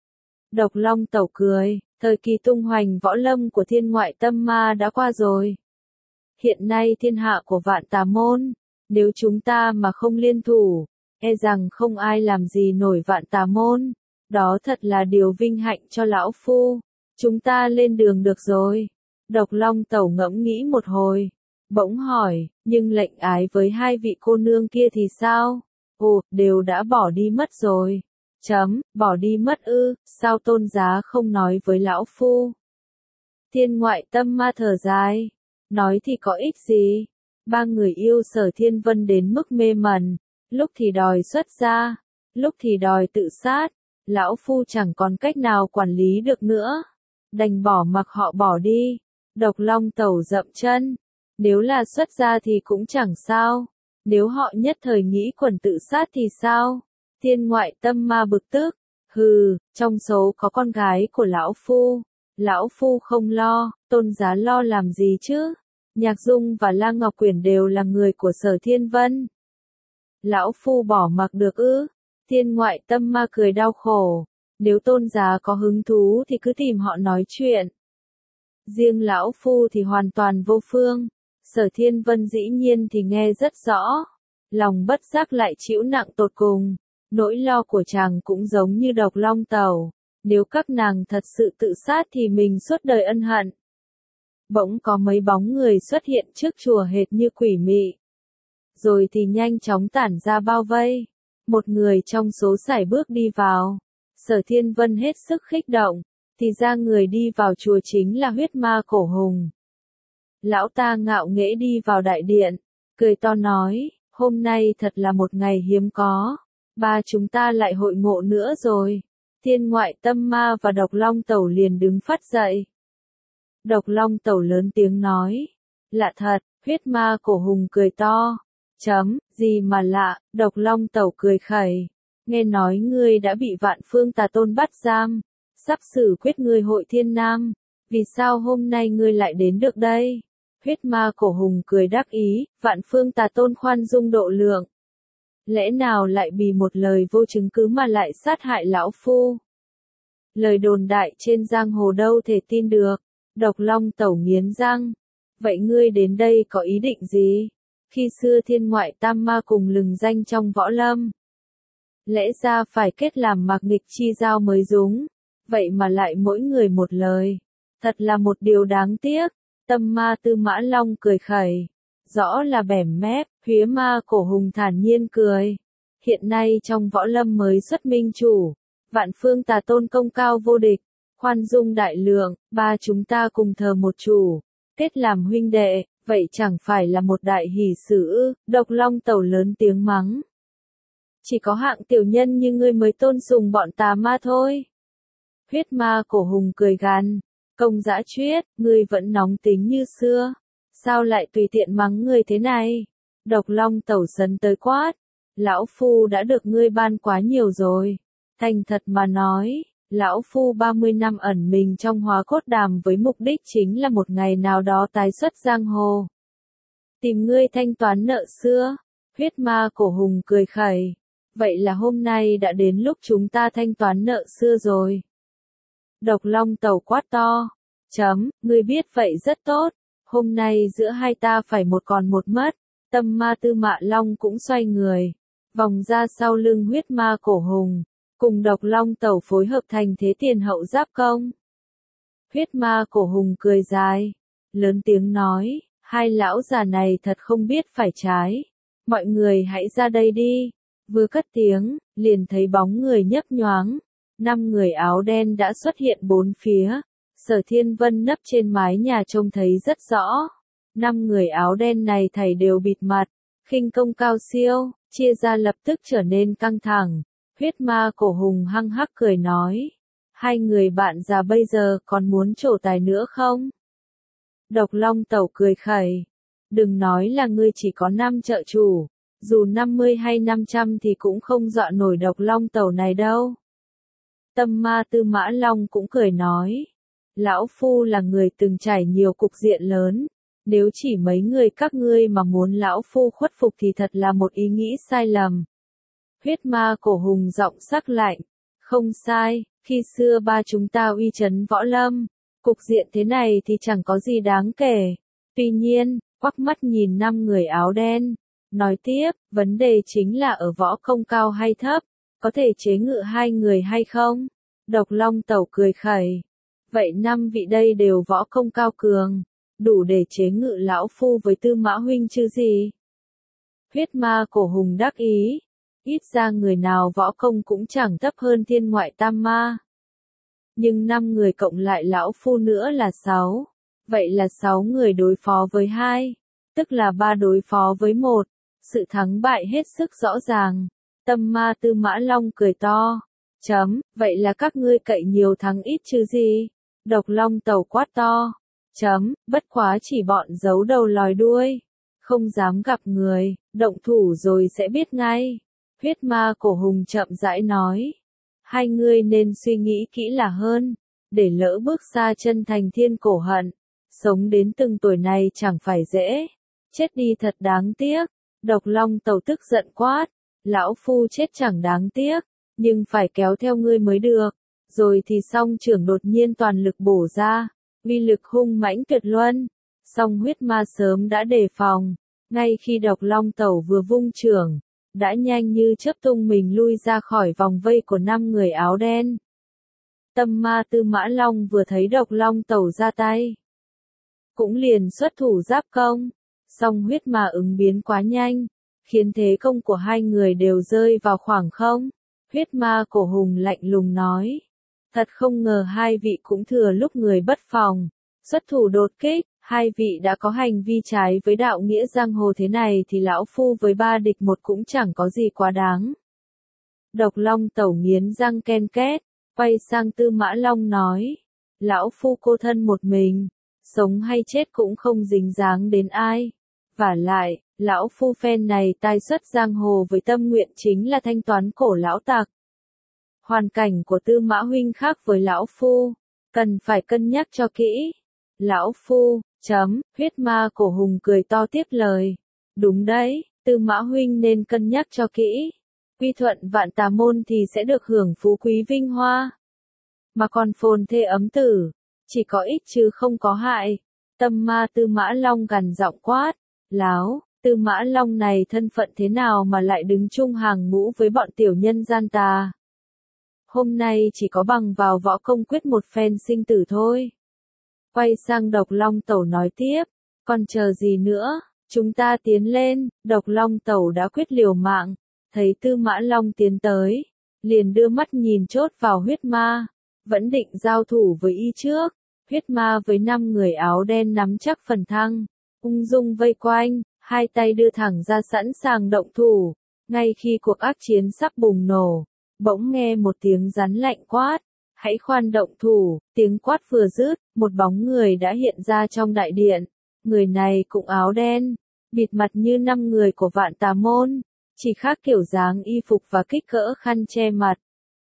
Độc Long Tẩu cười. Thời kỳ tung hoành võ lâm của Thiên Ngoại Tâm Ma đã qua rồi. Hiện nay thiên hạ của Vạn Tà môn, nếu chúng ta mà không liên thủ, e rằng không ai làm gì nổi Vạn Tà môn. Đó thật là điều vinh hạnh cho lão phu. Chúng ta lên đường được rồi. Độc Long Tẩu ngẫm nghĩ một hồi, bỗng hỏi, nhưng lệnh ái với hai vị cô nương kia thì sao? Ồ, đều đã bỏ đi mất rồi. Chấm, bỏ đi mất ư, sao Tôn Giá không nói với lão phu? Thiên Ngoại Tâm Ma thở dài, nói thì có ích gì? Ba người yêu Sở Thiên Vân đến mức mê mẩn, lúc thì đòi xuất gia, lúc thì đòi tự sát, lão phu chẳng còn cách nào quản lý được nữa, đành bỏ mặc họ bỏ đi. Độc Long Tẩu dậm chân, nếu là xuất gia thì cũng chẳng sao, nếu họ nhất thời nghĩ quẩn tự sát thì sao? Thiên Ngoại Tâm Ma bực tức, hừ, trong số có con gái của lão phu, lão phu không lo, Tôn Giá lo làm gì chứ? Nhạc Dung và La Ngọc Quyển đều là người của Sở Thiên Vân. Lão phu bỏ mặc được ư? Thiên Ngoại Tâm Ma cười đau khổ, nếu Tôn Giá có hứng thú thì cứ tìm họ nói chuyện. Riêng lão phu thì hoàn toàn vô phương. Sở Thiên Vân dĩ nhiên thì nghe rất rõ, lòng bất giác lại chịu nặng tột cùng. Nỗi lo của chàng cũng giống như Độc Long Tẩu, nếu các nàng thật sự tự sát thì mình suốt đời ân hận. Bỗng có mấy bóng người xuất hiện trước chùa hệt như quỷ mị, rồi thì nhanh chóng tản ra bao vây. Một người trong số sải bước đi vào, Sở Thiên Vân hết sức khích động, thì ra người đi vào chùa chính là Huyết Ma Cổ Hùng. Lão ta ngạo nghễ đi vào đại điện, cười to nói, hôm nay thật là một ngày hiếm có, ba chúng ta lại hội ngộ nữa rồi. Thiên Ngoại Tâm Ma và Độc Long Tẩu liền đứng phắt dậy. Độc Long Tẩu lớn tiếng nói, lạ thật. Huyết Ma Cổ Hùng cười to, chấm, gì mà lạ? Độc Long Tẩu cười khẩy, nghe nói ngươi đã bị Vạn Phương Tà Tôn bắt giam, sắp xử quyết ngươi hội Thiên Nam, vì sao hôm nay ngươi lại đến được đây? Huyết Ma Cổ Hùng cười đắc ý, Vạn Phương Tà Tôn khoan dung độ lượng, lẽ nào lại vì một lời vô chứng cứ mà lại sát hại lão phu? Lời đồn đại trên giang hồ đâu thể tin được. Độc Long Tẩu nghiến răng, vậy ngươi đến đây có ý định gì? Khi xưa Thiên Ngoại Tam Ma cùng lừng danh trong võ lâm, lẽ ra phải kết làm mạc nghịch chi giao mới đúng, vậy mà lại mỗi người một lời, thật là một điều đáng tiếc. Tâm Ma Tư Mã Long cười khẩy, rõ là bẻm mép. Huyết Ma Cổ Hùng thản nhiên cười, hiện nay trong võ lâm mới xuất minh chủ, Vạn Phương Tà Tôn công cao vô địch, khoan dung đại lượng, ba chúng ta cùng thờ một chủ, kết làm huynh đệ, vậy chẳng phải là một đại hỷ sự ư? Độc Long Tẩu lớn tiếng mắng, chỉ có hạng tiểu nhân như ngươi mới tôn sùng bọn tà ma thôi. Huyết Ma Cổ Hùng cười gằn, Công Dã Chuyết, ngươi vẫn nóng tính như xưa, sao lại tùy tiện mắng ngươi thế này? Độc Long Tẩu sấn tới quát, lão phu đã được ngươi ban quá nhiều rồi. Thành thật mà nói, lão phu ba mươi năm ẩn mình trong Hóa Cốt Đàm với mục đích chính là một ngày nào đó tái xuất giang hồ, tìm ngươi thanh toán nợ xưa. Huyết Ma Cổ Hùng cười khẩy, vậy là hôm nay đã đến lúc chúng ta thanh toán nợ xưa rồi. Độc Long Tẩu quát to, chấm, ngươi biết vậy rất tốt, hôm nay giữa hai ta phải một còn một mất. Tâm Ma Tư Mã Long cũng xoay người, vòng ra sau lưng Huyết Ma Cổ Hùng, cùng Độc Long Tẩu phối hợp thành thế tiền hậu giáp công. Huyết Ma Cổ Hùng cười dài, lớn tiếng nói, hai lão già này thật không biết phải trái, mọi người hãy ra đây đi. Vừa cất tiếng, liền thấy bóng người nhấp nhoáng, năm người áo đen đã xuất hiện bốn phía. Sở Thiên Vân nấp trên mái nhà trông thấy rất rõ. Năm người áo đen này thảy đều bịt mặt, khinh công cao siêu, chia ra lập tức trở nên căng thẳng. Huyết Ma Cổ Hùng hăng hắc cười nói, hai người bạn già bây giờ còn muốn trổ tài nữa không? Độc Long Tẩu cười khẩy, đừng nói là ngươi chỉ có năm trợ chủ, dù năm mươi hay năm trăm thì cũng không dọa nổi Độc Long Tẩu này đâu. Tâm Ma Tư Mã Long cũng cười nói, lão phu là người từng trải nhiều cục diện lớn, nếu chỉ mấy người các ngươi mà muốn lão phu khuất phục thì thật là một ý nghĩ sai lầm. Huyết Ma Cổ Hùng giọng sắc lạnh, không sai, khi xưa ba chúng ta uy chấn võ lâm, cục diện thế này thì chẳng có gì đáng kể. Tuy nhiên, quắc mắt nhìn năm người áo đen, nói tiếp, vấn đề chính là ở võ công cao hay thấp, có thể chế ngự hai người hay không? Độc Long Tẩu cười khẩy, vậy năm vị đây đều võ công cao cường, đủ để chế ngự lão phu với Tư Mã huynh chứ gì? Huyết Ma Cổ Hùng đắc ý, ít ra người nào võ công cũng chẳng thấp hơn thiên ngoại tam ma. Nhưng năm người cộng lại lão phu nữa là sáu. Vậy là sáu người đối phó với hai, tức là ba đối phó với một. Sự thắng bại hết sức rõ ràng. Tâm ma Tư Mã Long cười to. Chấm, vậy là các ngươi cậy nhiều thắng ít chứ gì? Độc Long Tẩu quát to. Chấm, bất quá chỉ bọn giấu đầu lòi đuôi. Không dám gặp người, động thủ rồi sẽ biết ngay. Huyết ma Cổ Hùng chậm rãi nói. Hai ngươi nên suy nghĩ kỹ là hơn. Để lỡ bước xa chân thành thiên cổ hận. Sống đến từng tuổi này chẳng phải dễ. Chết đi thật đáng tiếc. Độc Long Tẩu tức giận quát. Lão phu chết chẳng đáng tiếc. Nhưng phải kéo theo ngươi mới được. Rồi thì song trưởng đột nhiên toàn lực bổ ra. Uy lực hung mãnh tuyệt luân. Song huyết ma sớm đã đề phòng. Ngay khi Độc Long Tẩu vừa vung trưởng, đã nhanh như chớp tung mình lui ra khỏi vòng vây của năm người áo đen. Tâm ma Tư Mã Long vừa thấy Độc Long Tẩu ra tay, cũng liền xuất thủ giáp công. Song huyết ma ứng biến quá nhanh, khiến thế công của hai người đều rơi vào khoảng không. Huyết ma Cổ Hùng lạnh lùng nói. Thật không ngờ hai vị cũng thừa lúc người bất phòng. Xuất thủ đột kích, hai vị đã có hành vi trái với đạo nghĩa giang hồ thế này thì lão phu với ba địch một cũng chẳng có gì quá đáng. Độc Long Tẩu nghiến răng ken két, quay sang Tư Mã Long nói. Lão phu cô thân một mình, sống hay chết cũng không dính dáng đến ai. Vả lại, lão phu phen này tai xuất giang hồ với tâm nguyện chính là thanh toán cổ lão tặc. Hoàn cảnh của Tư Mã huynh khác với lão phu, cần phải cân nhắc cho kỹ. Lão phu, chấm, huyết ma Cổ Hùng cười to tiếp lời. Đúng đấy, Tư Mã huynh nên cân nhắc cho kỹ. Quy thuận vạn tà môn thì sẽ được hưởng phú quý vinh hoa. Mà còn phồn thê ấm tử, chỉ có ích chứ không có hại. Tâm ma Tư Mã Long gằn giọng quát. Láo, Tư Mã Long này thân phận thế nào mà lại đứng chung hàng ngũ với bọn tiểu nhân gian tà. Hôm nay chỉ có bằng vào võ công quyết một phen sinh tử thôi. Quay sang Độc Long Tẩu nói tiếp, còn chờ gì nữa, chúng ta tiến lên. Độc Long Tẩu đã quyết liều mạng, thấy Tư Mã Long tiến tới, liền đưa mắt nhìn chốt vào huyết ma, vẫn định giao thủ với y trước. Huyết ma với năm người áo đen nắm chắc phần thăng, ung dung vây quanh, hai tay đưa thẳng ra sẵn sàng động thủ. Ngay khi cuộc ác chiến sắp bùng nổ, bỗng nghe một tiếng rắn lạnh quát. Hãy khoan động thủ, tiếng quát vừa dứt, một bóng người đã hiện ra trong đại điện. Người này cũng áo đen, bịt mặt như năm người của vạn tà môn, chỉ khác kiểu dáng y phục và kích cỡ khăn che mặt.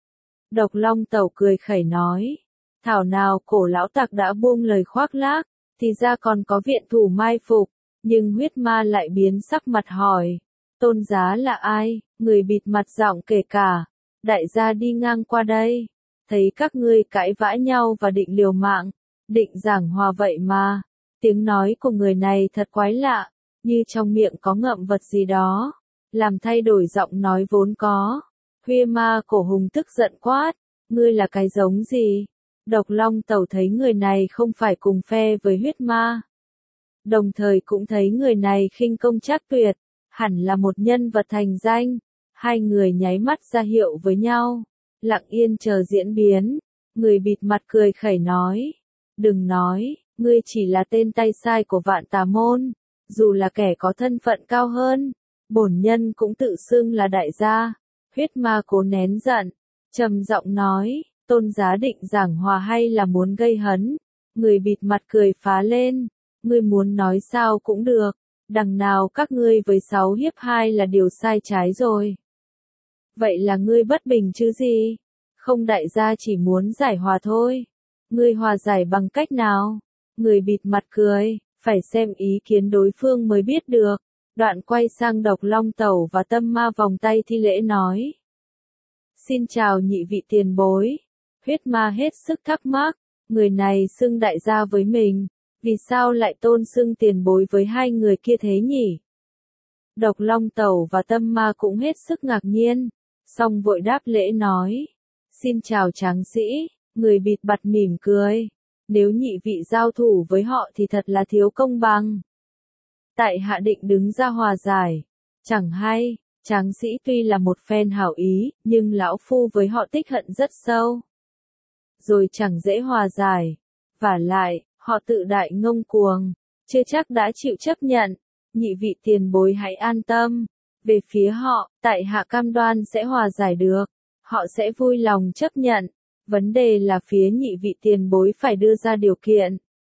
Độc Long Tẩu cười khẩy nói, thảo nào cổ lão tặc đã buông lời khoác lác, thì ra còn có viện thủ mai phục. Nhưng huyết ma lại biến sắc mặt hỏi, tôn giá là ai? Người bịt mặt giọng kể cả, đại gia đi ngang qua đây, thấy các ngươi cãi vã nhau và định liều mạng, định giảng hòa vậy mà. Tiếng nói của người này thật quái lạ, như trong miệng có ngậm vật gì đó, làm thay đổi giọng nói vốn có. Huyết ma Cổ Hùng tức giận quát, ngươi là cái giống gì? Độc Long Tẩu thấy người này không phải cùng phe với huyết ma, đồng thời cũng thấy người này khinh công trác tuyệt, hẳn là một nhân vật thành danh. Hai người nháy mắt ra hiệu với nhau, lặng yên chờ diễn biến. Người bịt mặt cười khẩy nói, đừng nói, ngươi chỉ là tên tay sai của vạn tà môn, dù là kẻ có thân phận cao hơn, bổn nhân cũng tự xưng là đại gia. Huyết ma cố nén giận, trầm giọng nói, tôn giá định giảng hòa hay là muốn gây hấn? Người bịt mặt cười phá lên, ngươi muốn nói sao cũng được, đằng nào các ngươi với sáu hiếp hai là điều sai trái rồi. Vậy là ngươi bất bình chứ gì? Không, đại gia chỉ muốn giải hòa thôi. Ngươi hòa giải bằng cách nào? Người bịt mặt cười, phải xem ý kiến đối phương mới biết được. Đoạn quay sang Độc Long Tẩu và Tâm ma vòng tay thi lễ nói. Xin chào nhị vị tiền bối. Huyết ma hết sức thắc mắc, người này xưng đại gia với mình, vì sao lại tôn xưng tiền bối với hai người kia thế nhỉ? Độc Long Tẩu và Tâm ma cũng hết sức ngạc nhiên, song vội đáp lễ nói. Xin chào tráng sĩ. Người bịt mặt mỉm cười, nếu nhị vị giao thủ với họ thì thật là thiếu công bằng. Tại hạ định đứng ra hòa giải, chẳng hay, Tráng sĩ tuy là một phen hảo ý, nhưng lão phu với họ tích hận rất sâu. Rồi chẳng dễ hòa giải. Vả lại, họ tự đại ngông cuồng, chưa chắc đã chịu chấp nhận. Nhị vị tiền bối hãy an tâm. Về phía họ, tại hạ cam đoan sẽ hòa giải được. Họ sẽ vui lòng chấp nhận. Vấn đề là phía nhị vị tiền bối phải đưa ra điều kiện.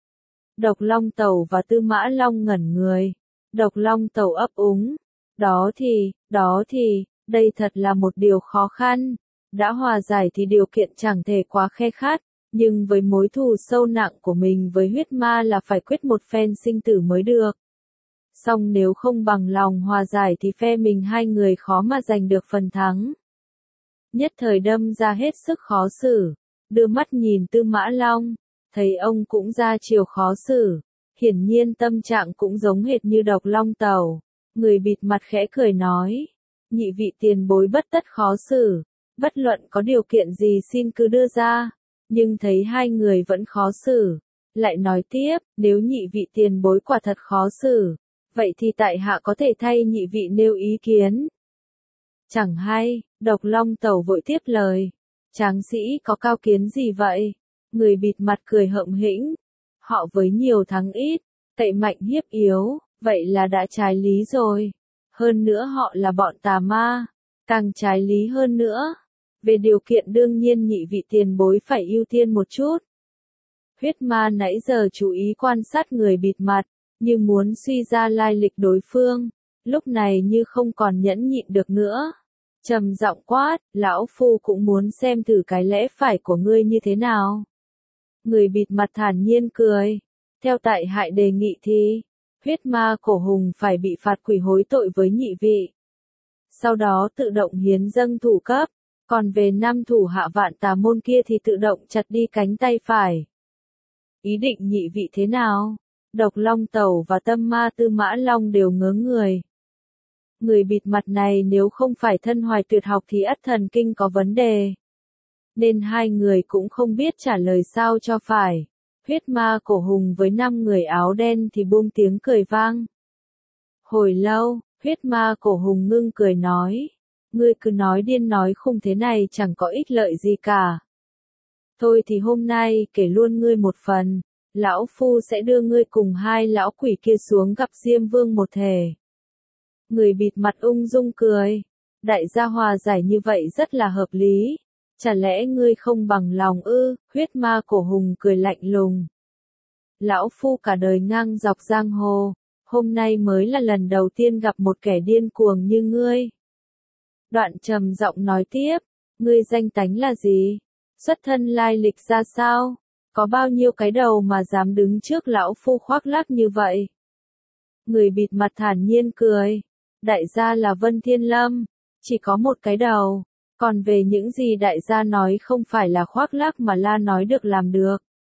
Độc Long Tẩu và Tư Mã Long ngẩn người. Độc Long Tẩu ấp úng. Đó thì, đó thì, đây thật là một điều khó khăn. Đã hòa giải thì điều kiện chẳng thể quá khe khắt, nhưng với mối thù sâu nặng của mình với huyết ma là phải quyết một phen sinh tử mới được. Song nếu không bằng lòng hòa giải thì phe mình hai người khó mà giành được phần thắng. Nhất thời đâm ra hết sức khó xử, đưa mắt nhìn Tư Mã Long, thấy ông cũng ra chiều khó xử, hiển nhiên tâm trạng cũng giống hệt như Độc Long Tẩu. Người bịt mặt khẽ cười nói, nhị vị tiền bối bất tất khó xử, bất luận có điều kiện gì xin cứ đưa ra, nhưng thấy hai người vẫn khó xử, lại nói tiếp, nếu nhị vị tiền bối quả thật khó xử, vậy thì tại hạ có thể thay nhị vị nêu ý kiến. Chẳng hay, Độc Long Tẩu vội tiếp lời, tráng sĩ có cao kiến gì vậy? Người bịt mặt cười hậm hĩnh, họ với nhiều thắng ít, cậy mạnh hiếp yếu, vậy là đã trái lý rồi. Hơn nữa họ là bọn tà ma, càng trái lý hơn nữa. Về điều kiện đương nhiên nhị vị tiền bối phải ưu tiên một chút. Huyết ma nãy giờ chú ý quan sát người bịt mặt, như muốn suy ra lai lịch đối phương, lúc này như không còn nhẫn nhịn được nữa. Trầm giọng quát, lão phu cũng muốn xem thử cái lẽ phải của ngươi như thế nào. Người bịt mặt thản nhiên cười, theo tại hại đề nghị thì, huyết ma cổ hùng phải bị phạt quỷ hối tội với nhị vị. Sau đó tự động hiến dâng thủ cấp, còn về năm thủ hạ vạn tà môn kia thì tự động chặt đi cánh tay phải. Ý định nhị vị thế nào? Độc Long Tẩu và Tâm Ma Tư Mã Long đều ngớ người. Người bịt mặt này nếu không phải thân hoài tuyệt học thì ắt thần kinh có vấn đề. Nên hai người cũng không biết trả lời sao cho phải. Huyết ma cổ hùng với năm người áo đen thì buông tiếng cười vang. Hồi lâu, huyết ma cổ hùng ngưng cười nói. Ngươi cứ nói điên nói khùng thế này chẳng có ích lợi gì cả. Thôi thì hôm nay kể luôn ngươi một phần. Lão phu sẽ đưa ngươi cùng hai lão quỷ kia xuống gặp Diêm Vương một thể. Người bịt mặt ung dung cười. Đại gia hòa giải như vậy rất là hợp lý. Chả lẽ ngươi không bằng lòng ư? Huyết ma cổ hùng cười lạnh lùng. Lão phu cả đời ngang dọc giang hồ, hôm nay mới là lần đầu tiên gặp một kẻ điên cuồng như ngươi. Đoạn trầm giọng nói tiếp, ngươi danh tánh là gì? Xuất thân lai lịch ra sao? Có bao nhiêu cái đầu mà dám đứng trước lão phu khoác lác như vậy? Người bịt mặt thản nhiên cười, đại gia là Vân Thiên Lâm, chỉ có một cái đầu. Còn về những gì đại gia nói không phải là khoác lác mà la nói được làm được.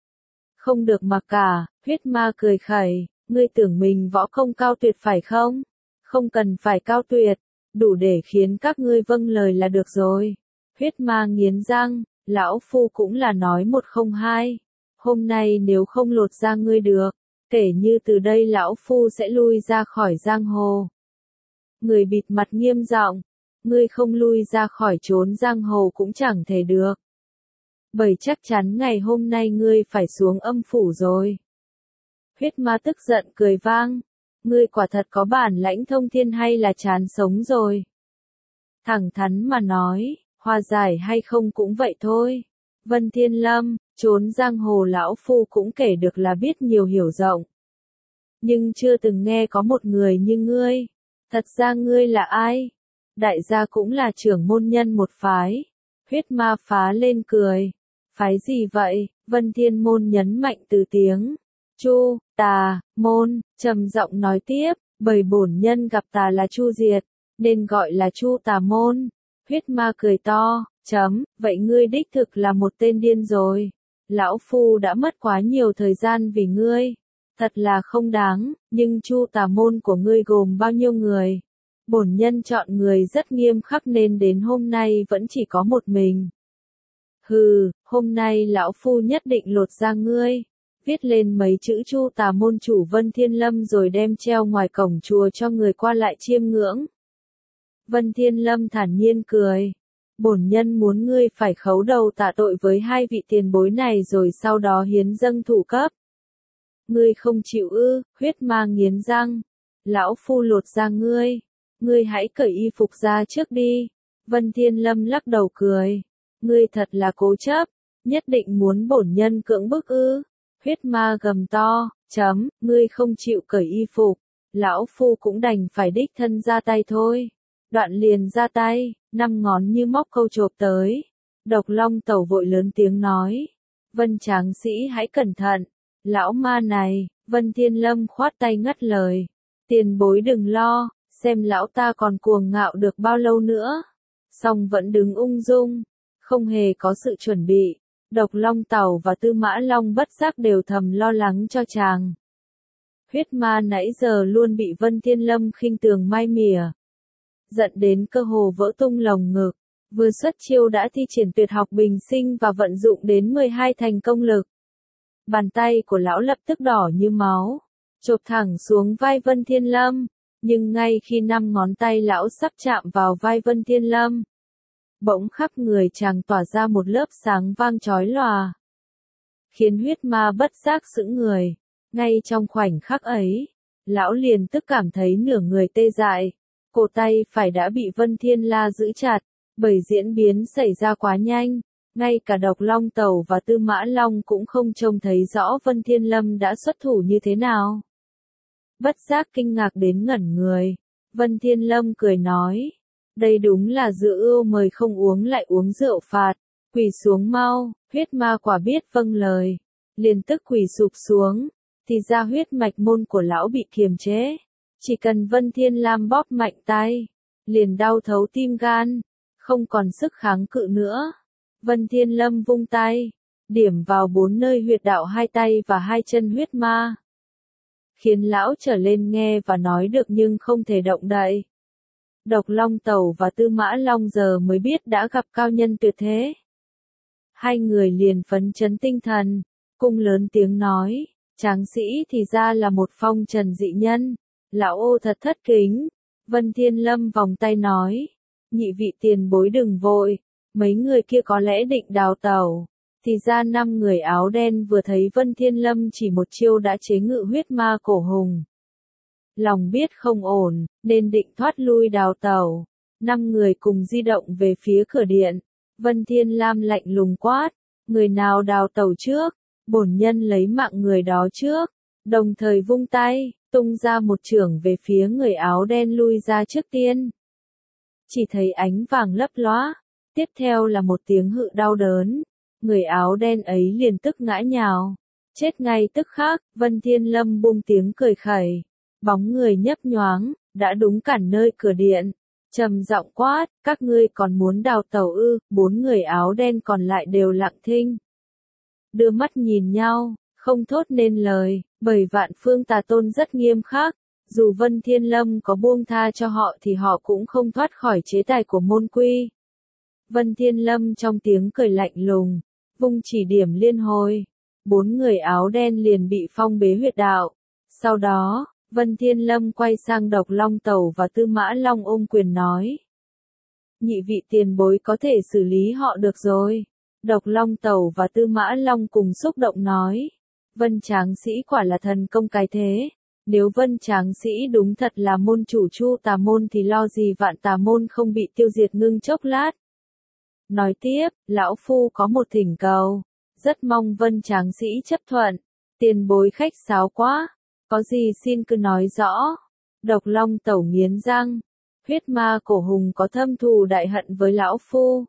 Không được mà cả, huyết ma cười khẩy, ngươi tưởng mình võ công cao tuyệt phải không? Không cần phải cao tuyệt, đủ để khiến các ngươi vâng lời là được rồi. Huyết ma nghiến răng, lão phu cũng là nói một không hai. Hôm nay nếu không lột ra ngươi được, kể như từ đây lão phu sẽ lui ra khỏi giang hồ. Người bịt mặt nghiêm giọng. Ngươi không lui ra khỏi trốn giang hồ cũng chẳng thể được. Bởi chắc chắn ngày hôm nay ngươi phải xuống âm phủ rồi. Huyết ma tức giận cười vang. Ngươi quả thật có bản lãnh thông thiên hay là chán sống rồi. Thẳng thắn mà nói, hòa giải hay không cũng vậy thôi. Vân Thiên Lâm, trốn giang hồ lão phu cũng kể được là biết nhiều hiểu rộng. Nhưng chưa từng nghe có một người như ngươi. Thật ra ngươi là ai? Đại gia cũng là trưởng môn nhân một phái. Huyết ma phá lên cười. Phái gì vậy? Vân Thiên Môn nhấn mạnh từ tiếng. Chu, tà, môn, trầm giọng nói tiếp, bởi bổn nhân gặp tà là Chu Diệt, nên gọi là Chu Tà Môn. Huyết ma cười to, chấm, vậy ngươi đích thực là một tên điên rồi. Lão phu đã mất quá nhiều thời gian vì ngươi. Thật là không đáng, nhưng Chu Tà Môn của ngươi gồm bao nhiêu người? Bổn nhân chọn người rất nghiêm khắc nên đến hôm nay vẫn chỉ có một mình. Hừ, hôm nay lão phu nhất định lột ra ngươi, viết lên mấy chữ Chu Tà Môn chủ Vân Thiên Lâm rồi đem treo ngoài cổng chùa cho người qua lại chiêm ngưỡng. Vân Thiên Lâm thản nhiên cười. Bổn nhân muốn ngươi phải khấu đầu tạ tội với hai vị tiền bối này rồi sau đó hiến dâng thủ cấp. Ngươi không chịu ư? Huyết ma nghiến răng. Lão phu lột ra ngươi. Ngươi hãy cởi y phục ra trước đi. Vân Thiên Lâm lắc đầu cười. Ngươi thật là cố chấp. Nhất định muốn bổn nhân cưỡng bức ư? Huyết ma gầm to. Chấm, ngươi không chịu cởi y phục. Lão phu cũng đành phải đích thân ra tay thôi. Đoạn liền ra tay, năm ngón như móc câu chộp tới. Độc Long Tẩu vội lớn tiếng nói. Vân tráng sĩ hãy cẩn thận. Lão ma này, Vân Thiên Lâm khoát tay ngắt lời. Tiền bối đừng lo, xem lão ta còn cuồng ngạo được bao lâu nữa. Song vẫn đứng ung dung, không hề có sự chuẩn bị. Độc Long Tẩu và Tư Mã Long bất giác đều thầm lo lắng cho chàng. Huyết ma nãy giờ luôn bị Vân Thiên Lâm khinh thường mai mỉa. Giận đến cơ hồ vỡ tung lồng ngực, vừa xuất chiêu đã thi triển tuyệt học bình sinh và vận dụng đến mười hai thành công lực. Bàn tay của lão lập tức đỏ như máu, chộp thẳng xuống vai Vân Thiên Lâm, nhưng ngay khi năm ngón tay lão sắp chạm vào vai Vân Thiên Lâm, bỗng khắp người chàng tỏa ra một lớp sáng vang chói lòa, khiến huyết ma bất giác sững người. Ngay trong khoảnh khắc ấy, lão liền tức cảm thấy nửa người tê dại. Cổ tay phải đã bị Vân Thiên La giữ chặt, bởi diễn biến xảy ra quá nhanh, ngay cả Độc Long Tẩu và Tư Mã Long cũng không trông thấy rõ Vân Thiên Lâm đã xuất thủ như thế nào. Bất giác kinh ngạc đến ngẩn người, Vân Thiên Lâm cười nói, đây đúng là rượu ưu mời không uống lại uống rượu phạt, quỳ xuống mau. Huyết ma quả biết vâng lời, liền tức quỳ sụp xuống, thì ra huyết mạch môn của lão bị kiềm chế. Chỉ cần Vân Thiên Lam bóp mạnh tay, liền đau thấu tim gan, không còn sức kháng cự nữa. Vân Thiên Lâm vung tay, điểm vào bốn nơi huyệt đạo hai tay và hai chân huyết ma, khiến lão trở lên nghe và nói được nhưng không thể động đậy. Độc Long Tẩu và Tư Mã Long giờ mới biết đã gặp cao nhân tuyệt thế. Hai người liền phấn chấn tinh thần, cùng lớn tiếng nói, tráng sĩ thì ra là một phong trần dị nhân. Lão ô thật thất kính. Vân Thiên Lâm vòng tay nói, nhị vị tiền bối đừng vội, mấy người kia có lẽ định đào tẩu. Thì ra năm người áo đen vừa thấy Vân Thiên Lâm chỉ một chiêu đã chế ngự huyết ma cổ hùng. Lòng biết không ổn, nên định thoát lui đào tẩu. Năm người cùng di động về phía cửa điện. Vân Thiên Lam lạnh lùng quát, người nào đào tẩu trước, bổn nhân lấy mạng người đó trước. Đồng thời vung tay, tung ra một chưởng về phía người áo đen lui ra trước tiên. Chỉ thấy ánh vàng lấp lóa, tiếp theo là một tiếng hự đau đớn. Người áo đen ấy liền tức ngã nhào, chết ngay tức khắc. Vân Thiên Lâm buông tiếng cười khẩy, bóng người nhấp nhoáng, đã đúng cản nơi cửa điện. Trầm giọng quát, các ngươi còn muốn đào tẩu ư? Bốn người áo đen còn lại đều lặng thinh, đưa mắt nhìn nhau, không thốt nên lời, bởi Vạn Phương Tà Tôn rất nghiêm khắc, dù Vân Thiên Lâm có buông tha cho họ thì họ cũng không thoát khỏi chế tài của môn quy. Vân Thiên Lâm trong tiếng cười lạnh lùng, vung chỉ điểm liên hồi, bốn người áo đen liền bị phong bế huyệt đạo. Sau đó, Vân Thiên Lâm quay sang Độc Long Tẩu và Tư Mã Long ôm quyền nói, nhị vị tiền bối có thể xử lý họ được rồi. Độc Long Tẩu và Tư Mã Long cùng xúc động nói, Vân tráng sĩ quả là thần công cái thế. Nếu Vân tráng sĩ đúng thật là môn chủ Chu Tà môn thì lo gì Vạn Tà môn không bị tiêu diệt ngưng chốc lát. Nói tiếp, lão phu có một thỉnh cầu, rất mong Vân tráng sĩ chấp thuận. Tiền bối khách sáo quá, có gì xin cứ nói rõ. Độc Long Tẩu nghiến răng, huyết ma cổ hùng có thâm thù đại hận với lão phu.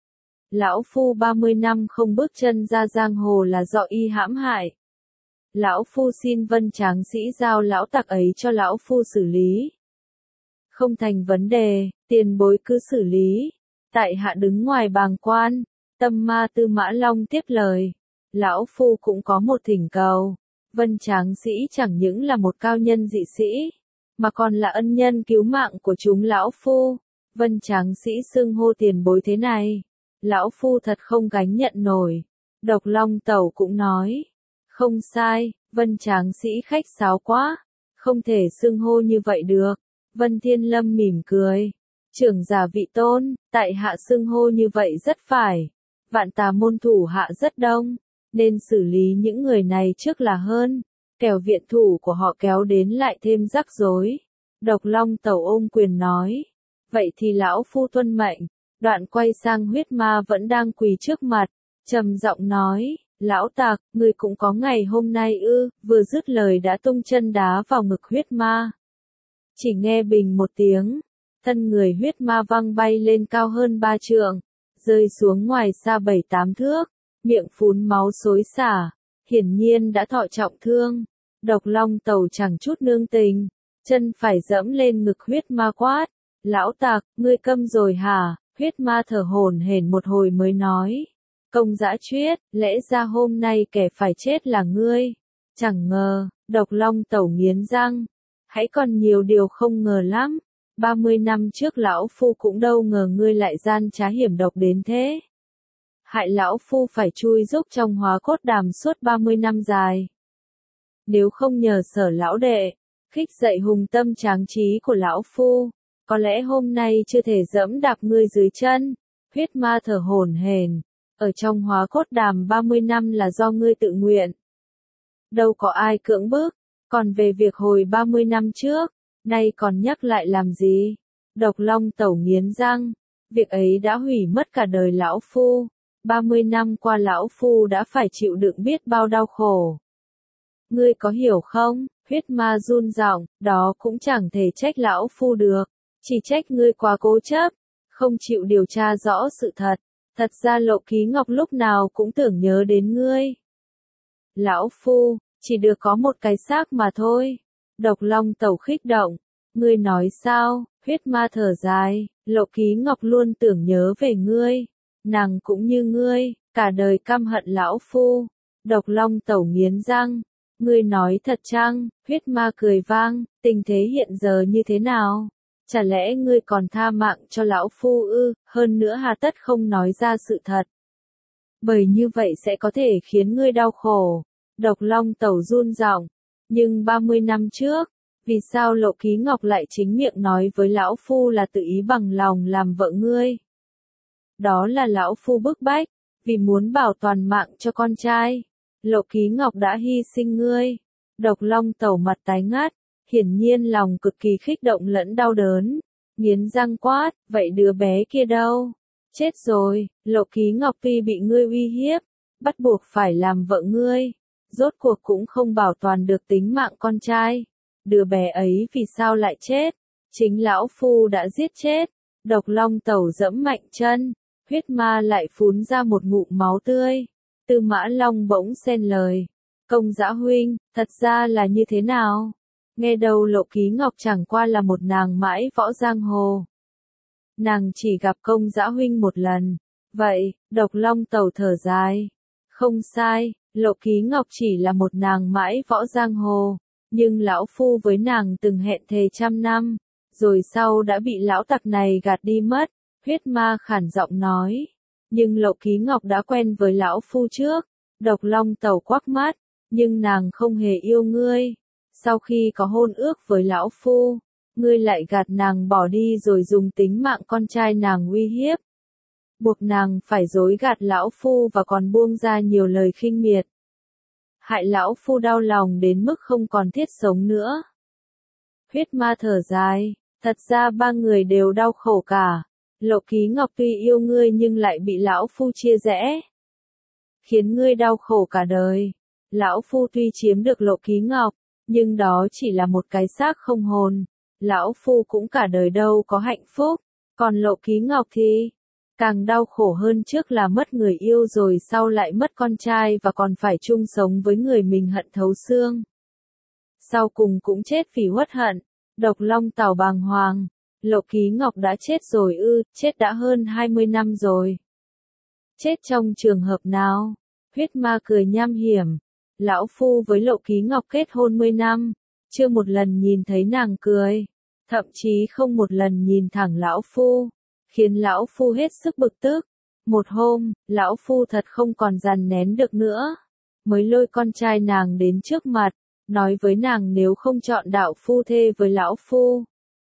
Lão phu ba mươi năm không bước chân ra giang hồ là do y hãm hại. Lão phu xin Vân tráng sĩ giao lão tặc ấy cho lão phu xử lý. Không thành vấn đề, tiền bối cứ xử lý. Tại hạ đứng ngoài bàng quan. Tâm ma Tư Mã Long tiếp lời. Lão phu cũng có một thỉnh cầu. Vân tráng sĩ chẳng những là một cao nhân dị sĩ, mà còn là ân nhân cứu mạng của chúng lão phu. Vân tráng sĩ xưng hô tiền bối thế này, lão phu thật không gánh nhận nổi. Độc Long Tẩu cũng nói, không sai, Vân tráng sĩ khách sáo quá, không thể xưng hô như vậy được. Vân Thiên Lâm mỉm cười, Trưởng giả vị tôn, tại hạ xưng hô như vậy rất phải. Vạn tà môn thủ hạ rất đông, nên xử lý những người này trước là hơn. Kẻo viện thủ của họ kéo đến lại thêm rắc rối. Độc Long Tẩu ôm quyền nói. Vậy thì lão phu tuân mệnh. Đoạn quay sang huyết ma vẫn đang quỳ trước mặt. Trầm giọng nói. Lão tặc, ngươi cũng có ngày hôm nay ư, vừa dứt lời đã tung chân đá vào ngực huyết ma. Chỉ nghe bình một tiếng, thân người huyết ma văng bay lên cao hơn ba trượng, rơi xuống ngoài xa bảy tám thước, miệng phun máu xối xả, hiển nhiên đã thọ trọng thương. Độc Long Tẩu chẳng chút nương tình, chân phải dẫm lên ngực huyết ma quát. Lão tặc, ngươi câm rồi hả? Huyết ma thở hổn hển một hồi mới nói. Công dã chuyết, lẽ ra hôm nay kẻ phải chết là ngươi. Chẳng ngờ, Độc Long Tẩu nghiến răng. Hãy còn nhiều điều không ngờ lắm. ba mươi năm trước lão phu cũng đâu ngờ ngươi lại gian trá hiểm độc đến thế. Hại lão phu phải chui rúc trong hóa cốt đàm suốt ba mươi năm dài. Nếu không nhờ Sở lão đệ, khích dậy hùng tâm tráng trí của lão phu, có lẽ hôm nay chưa thể dẫm đạp ngươi dưới chân. Huyết ma thở hổn hển. Ở trong hóa cốt đàm ba mươi năm là do ngươi tự nguyện. Đâu có ai cưỡng bức, còn về việc hồi ba mươi năm trước, nay còn nhắc lại làm gì? Độc Long Tẩu nghiến răng, việc ấy đã hủy mất cả đời lão phu. ba mươi năm qua lão phu đã phải chịu đựng biết bao đau khổ. Ngươi có hiểu không? Huyết ma run giọng, đó cũng chẳng thể trách lão phu được, chỉ trách ngươi quá cố chấp, không chịu điều tra rõ sự thật. Thật ra Lộ Ký Ngọc lúc nào cũng tưởng nhớ đến ngươi. Lão phu, chỉ được có một cái xác mà thôi. Độc Long Tẩu khích động. Ngươi nói sao? Huyết ma thở dài. Lộ Ký Ngọc luôn tưởng nhớ về ngươi. Nàng cũng như ngươi, cả đời căm hận lão phu. Độc Long Tẩu nghiến răng. Ngươi nói thật chăng? Huyết ma cười vang. Tình thế hiện giờ như thế nào? Chả lẽ ngươi còn tha mạng cho lão phu ư? Hơn nữa hà tất không nói ra sự thật. Bởi như vậy sẽ có thể khiến ngươi đau khổ. Độc Long Tẩu run giọng. Nhưng ba mươi năm trước, vì sao Lộ Ký Ngọc lại chính miệng nói với lão phu là tự ý bằng lòng làm vợ ngươi? Đó là lão phu bức bách, vì muốn bảo toàn mạng cho con trai. Lộ Ký Ngọc đã hy sinh ngươi. Độc Long Tẩu mặt tái ngắt, hiển nhiên lòng cực kỳ kích động lẫn đau đớn. Nghiến răng quát, vậy đứa bé kia đâu? Chết rồi. Lộ Ký Ngọc tuy bị ngươi uy hiếp, bắt buộc phải làm vợ ngươi, rốt cuộc cũng không bảo toàn được tính mạng con trai. Đứa bé ấy vì sao lại chết? Chính lão phu đã giết chết. Độc Long Tẩu dẫm mạnh chân, huyết ma lại phun ra một ngụm máu tươi. Tư Mã Long bỗng xen lời. Công Dã huynh, thật ra là như thế nào? Nghe đầu Lộ Ký Ngọc chẳng qua là một nàng mãi võ giang hồ. Nàng chỉ gặp Công Dã huynh một lần. Vậy, Độc Long Tẩu thở dài. Không sai, Lộ Ký Ngọc chỉ là một nàng mãi võ giang hồ. Nhưng lão phu với nàng từng hẹn thề trăm năm, rồi sau đã bị lão tặc này gạt đi mất. Huyết ma khản giọng nói. Nhưng Lộ Ký Ngọc đã quen với lão phu trước. Độc Long Tẩu quắc mắt. Nhưng nàng không hề yêu ngươi. Sau khi có hôn ước với lão phu, ngươi lại gạt nàng bỏ đi rồi dùng tính mạng con trai nàng uy hiếp. Buộc nàng phải dối gạt lão phu và còn buông ra nhiều lời khinh miệt. Hại lão phu đau lòng đến mức không còn thiết sống nữa. Huyết ma thở dài, thật ra ba người đều đau khổ cả. Lộ Ký Ngọc tuy yêu ngươi nhưng lại bị lão phu chia rẽ, khiến ngươi đau khổ cả đời. Lão phu tuy chiếm được Lộ Ký Ngọc, nhưng đó chỉ là một cái xác không hồn. Lão phu cũng cả đời đâu có hạnh phúc. Còn Lộ Ký Ngọc thì càng đau khổ hơn, trước là mất người yêu rồi sau lại mất con trai và còn phải chung sống với người mình hận thấu xương. Sau cùng cũng chết vì uất hận. Độc Long Tẩu bàng hoàng. Lộ Ký Ngọc đã chết rồi ư? Chết đã hơn hai mươi năm rồi. Chết trong trường hợp nào? Huyết ma cười nham hiểm. Lão phu với Lộ Ký Ngọc kết hôn mười năm, chưa một lần nhìn thấy nàng cười, thậm chí không một lần nhìn thẳng lão phu, khiến lão phu hết sức bực tức. Một hôm, lão phu thật không còn dằn nén được nữa, mới lôi con trai nàng đến trước mặt, nói với nàng nếu không chọn đạo phu thê với lão phu,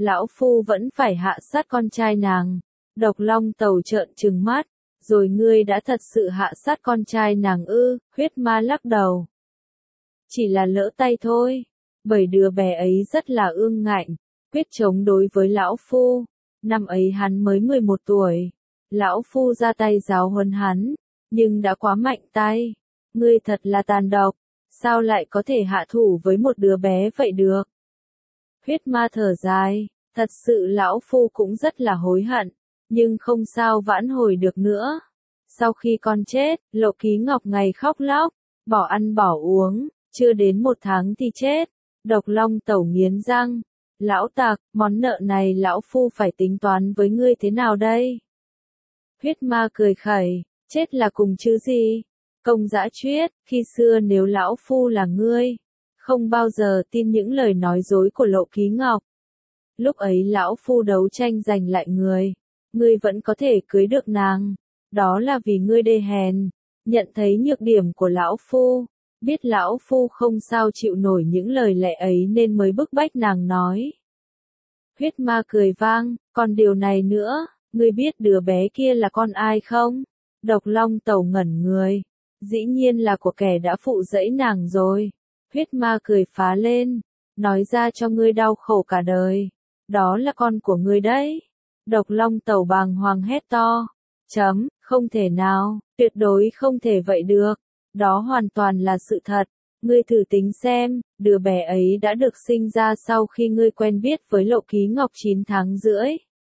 lão phu vẫn phải hạ sát con trai nàng. Độc Long Tẩu trợn trừng mắt, rồi ngươi đã thật sự hạ sát con trai nàng ư? Huyết ma lắc đầu. Chỉ là lỡ tay thôi, bởi đứa bé ấy rất là ương ngạnh, quyết chống đối với lão phu. Năm ấy hắn mới mười một tuổi, lão phu ra tay giáo huấn hắn, nhưng đã quá mạnh tay. Ngươi thật là tàn độc, sao lại có thể hạ thủ với một đứa bé vậy được? Huyết ma thở dài, thật sự lão phu cũng rất là hối hận, nhưng không sao vãn hồi được nữa. Sau khi con chết, Lộ Ký Ngọc ngày khóc lóc, bỏ ăn bỏ uống, chưa đến một tháng thì chết. Độc Long Tẩu nghiến răng, lão tặc, món nợ này lão phu phải tính toán với ngươi thế nào đây? Huyết ma cười khẩy, chết là cùng chứ gì? Công Dã Chuyết, khi xưa nếu lão phu là ngươi, không bao giờ tin những lời nói dối của Lộ Ký Ngọc. Lúc ấy lão phu đấu tranh giành lại người, ngươi vẫn có thể cưới được nàng, đó là vì ngươi đê hèn, nhận thấy nhược điểm của lão phu, biết lão phu không sao chịu nổi những lời lẽ ấy nên mới bức bách nàng nói. Huyết ma cười vang, còn điều này nữa, ngươi biết đứa bé kia là con ai không? Độc Long Tẩu ngẩn người, dĩ nhiên là của kẻ đã phụ dẫy nàng rồi. Huyết ma cười phá lên, nói ra cho ngươi đau khổ cả đời, đó là con của ngươi đấy. Độc Long Tẩu bàng hoàng hét to, chấm, không thể nào, tuyệt đối không thể vậy được, đó hoàn toàn là sự thật. Ngươi thử tính xem, đứa bé ấy đã được sinh ra sau khi ngươi quen biết với Lộ Ký Ngọc chín tháng rưỡi.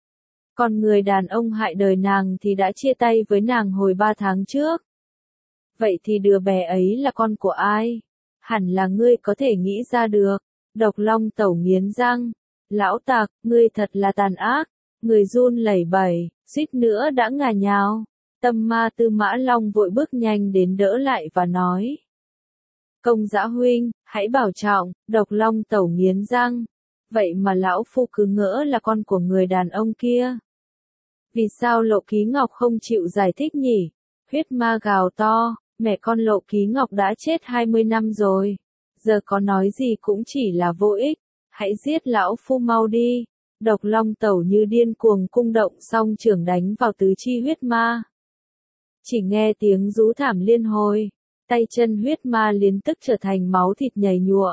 Còn người đàn ông hại đời nàng thì đã chia tay với nàng hồi ba tháng trước. Vậy thì đứa bé ấy là con của ai? Hẳn là ngươi có thể nghĩ ra được. Độc Long Tẩu nghiến răng, lão tặc, ngươi thật là tàn ác. Người run lẩy bẩy, suýt nữa đã ngả nhào. Tâm ma Tư Mã Long vội bước nhanh đến đỡ lại và nói. Công Dã huynh, hãy bảo trọng. Độc Long Tẩu nghiến răng. Vậy mà lão phu cứ ngỡ là con của người đàn ông kia. Vì sao Lộ Ký Ngọc không chịu giải thích nhỉ? Huyết ma gào to, mẹ con Lộ Ký Ngọc đã chết hai mươi năm rồi. Giờ có nói gì cũng chỉ là vô ích. Hãy giết lão phu mau đi. Độc Long Tẩu như điên cuồng cung động song chưởng đánh vào tứ chi huyết ma. Chỉ nghe tiếng rú thảm liên hồi, tay chân huyết ma liên tức trở thành máu thịt nhầy nhụa.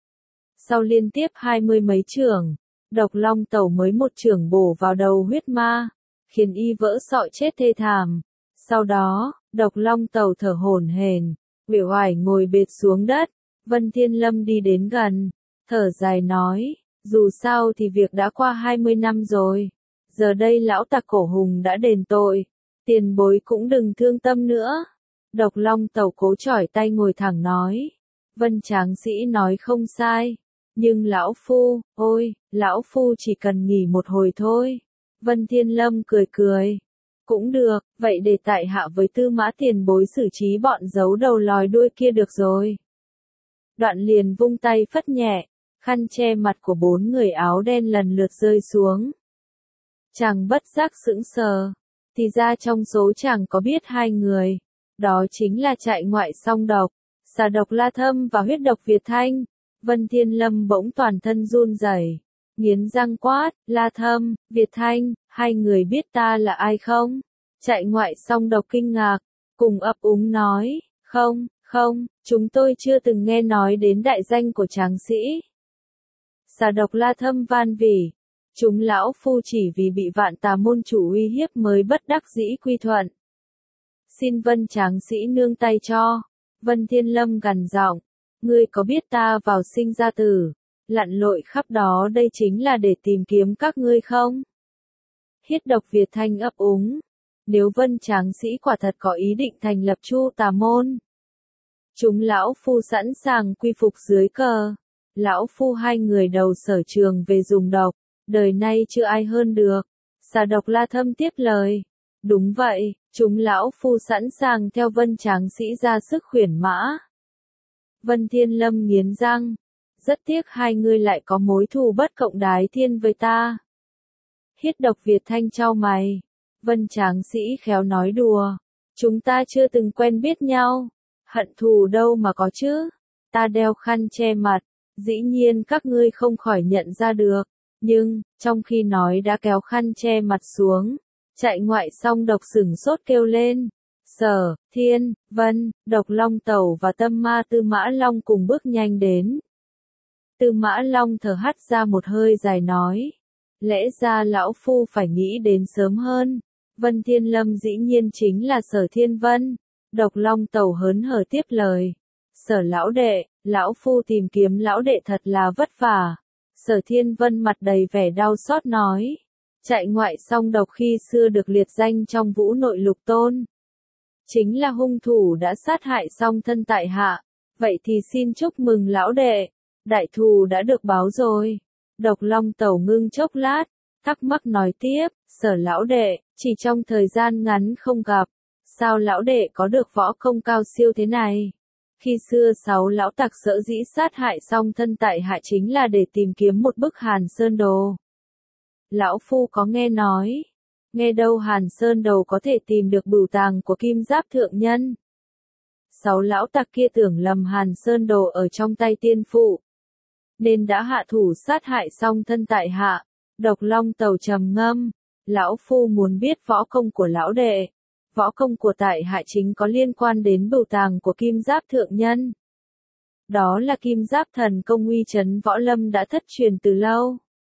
Sau liên tiếp hai mươi mấy chưởng, Độc Long Tẩu mới một chưởng bổ vào đầu huyết ma, khiến y vỡ sọ chết thê thảm. Sau đó, Độc Long Tẩu thở hổn hển, uể oải ngồi bệt xuống đất. Vân Thiên Lâm đi đến gần, thở dài nói, dù sao thì việc đã qua hai mươi năm rồi, giờ đây lão tặc Cổ Hùng đã đền tội, tiền bối cũng đừng thương tâm nữa. Độc Long Tẩu cố chỏi tay ngồi thẳng nói, Vân Tráng Sĩ nói không sai, nhưng lão phu, ôi, lão phu chỉ cần nghỉ một hồi thôi. Vân Thiên Lâm cười cười, cũng được, vậy để tại hạ với Tư Mã tiền bối xử trí bọn giấu đầu lòi đuôi kia được rồi. Đoạn liền vung tay phất nhẹ, khăn che mặt của bốn người áo đen lần lượt rơi xuống. Chàng bất giác sững sờ, thì ra trong số chàng có biết hai người, đó chính là Trại Ngoại Song Độc, Xà Độc La Thâm và Huyết Độc Việt Thanh. Vân Thiên Lâm bỗng toàn thân run rẩy, nghiến răng quát, La Thâm, Việt Thanh, hai người biết ta là ai không? Trại Ngoại Song Độc kinh ngạc, cùng ấp úng nói, không, không, chúng tôi chưa từng nghe nói đến đại danh của tráng sĩ. Xà Độc La Thâm van vỉ, chúng lão phu chỉ vì bị Vạn Tà môn chủ uy hiếp mới bất đắc dĩ quy thuận. Xin Vân tráng sĩ nương tay cho. Vân Thiên Lâm gằn giọng, ngươi có biết ta vào sinh ra tử, lặn lội khắp đó đây chính là để tìm kiếm các ngươi không? Huyết Độc Việt Thanh ấp úng, nếu Vân tráng sĩ quả thật có ý định thành lập Chu Tà môn, chúng lão phu sẵn sàng quy phục dưới cờ. Lão phu hai người đầu sở trường về dùng độc, đời nay chưa ai hơn được. Xà Độc La Thâm tiếp lời, đúng vậy, chúng lão phu sẵn sàng theo Vân tráng sĩ ra sức khuyển mã. Vân Thiên Lâm nghiến răng, rất tiếc hai người lại có mối thù bất cộng đái thiên với ta. Huyết Độc Việt Thanh chau mày, Vân tráng sĩ khéo nói đùa, chúng ta chưa từng quen biết nhau, hận thù đâu mà có chứ. Ta đeo khăn che mặt, dĩ nhiên các ngươi không khỏi nhận ra được. Nhưng, trong khi nói đã kéo khăn che mặt xuống, Chạy Ngoại Song Độc sửng sốt kêu lên. Sở, Thiên, Vân, Độc Long Tẩu và Tâm Ma Tư Mã Long cùng bước nhanh đến. Tư Mã Long thở hắt ra một hơi dài nói. Lẽ ra lão phu phải nghĩ đến sớm hơn. Vân Thiên Lâm dĩ nhiên chính là Sở Thiên Vân. Độc Long Tẩu hớn hở tiếp lời. Sở lão đệ, lão phu tìm kiếm lão đệ thật là vất vả. Sở Thiên Vân mặt đầy vẻ đau xót nói. Chạy Ngoại Song Độc khi xưa được liệt danh trong Vũ Nội Lục Tôn. Chính là hung thủ đã sát hại song thân tại hạ. Vậy thì xin chúc mừng lão đệ. Đại thù đã được báo rồi. Độc Long Tẩu ngưng chốc lát, thắc mắc nói tiếp, Sở lão đệ, chỉ trong thời gian ngắn không gặp, sao lão đệ có được võ công cao siêu thế này? Khi xưa sáu lão tặc sở dĩ sát hại song thân tại hạ chính là để tìm kiếm một bức Hàn Sơn Đồ. Lão phu có nghe nói, nghe đâu Hàn Sơn Đồ có thể tìm được bửu tàng của Kim Giáp thượng nhân. Sáu lão tặc kia tưởng lầm Hàn Sơn Đồ ở trong tay tiên phụ, nên đã hạ thủ sát hại song thân tại hạ. Độc Long Tẩu trầm ngâm, lão phu muốn biết võ công của lão đệ. Võ công của tại hạ chính có liên quan đến bửu tàng của Kim Giáp thượng nhân. Đó là Kim Giáp thần công uy chấn võ lâm đã thất truyền từ lâu.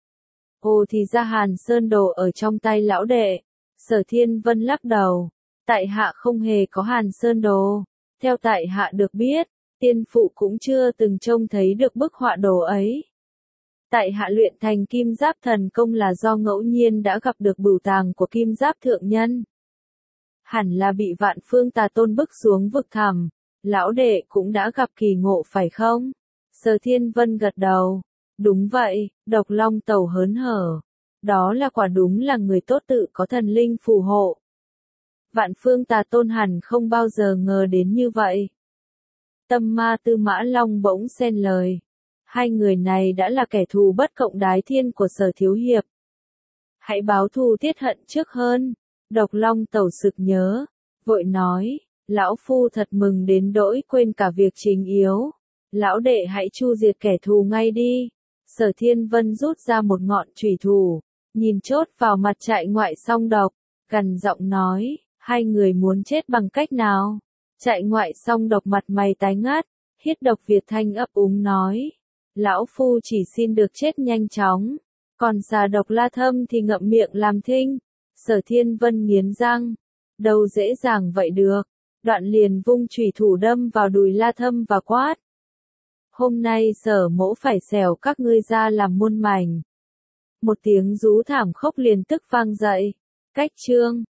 Ồ thì ra Hàn Sơn Đồ ở trong tay lão đệ. Sở Thiên Vân lắc đầu. Tại hạ không hề có Hàn Sơn Đồ. Theo tại hạ được biết, tiên phụ cũng chưa từng trông thấy được bức họa đồ ấy. Tại hạ luyện thành Kim Giáp thần công là do ngẫu nhiên đã gặp được bửu tàng của Kim Giáp thượng nhân. Hẳn là bị Vạn Phương Tà Tôn bức xuống vực thẳm. Lão đệ cũng đã gặp kỳ ngộ phải không? Sở Thiên Vân gật đầu. Đúng vậy, Độc Long Tẩu hớn hở. Đó là quả đúng là người tốt tự có thần linh phù hộ. Vạn Phương Tà Tôn hẳn không bao giờ ngờ đến như vậy. Tâm Ma Tư Mã Long bỗng xen lời. Hai người này đã là kẻ thù bất cộng đái thiên của Sở thiếu hiệp. Hãy báo thù tiết hận trước hơn. Độc Long Tẩu sực nhớ, vội nói, lão phu thật mừng đến đỗi quên cả việc chính yếu. Lão đệ hãy chu diệt kẻ thù ngay đi. Sở Thiên Vân rút ra một ngọn chùy thủ, nhìn chốt vào mặt Chạy Ngoại Song Độc, gằn giọng nói, hai người muốn chết bằng cách nào? Chạy Ngoại Song Độc mặt mày tái ngắt, hít độc Việt thanh ấp úng nói, lão phu chỉ xin được chết nhanh chóng, còn xà độc La Thâm thì ngậm miệng làm thinh. Sở Thiên Vân nghiến răng, đâu dễ dàng vậy được, đoạn liền vung chùy thủ đâm vào đùi La Thâm và quát. Hôm nay Sở mỗ phải xẻo các ngươi ra làm muôn mảnh. Một tiếng rú thảm khốc liền tức vang dậy. Cách chương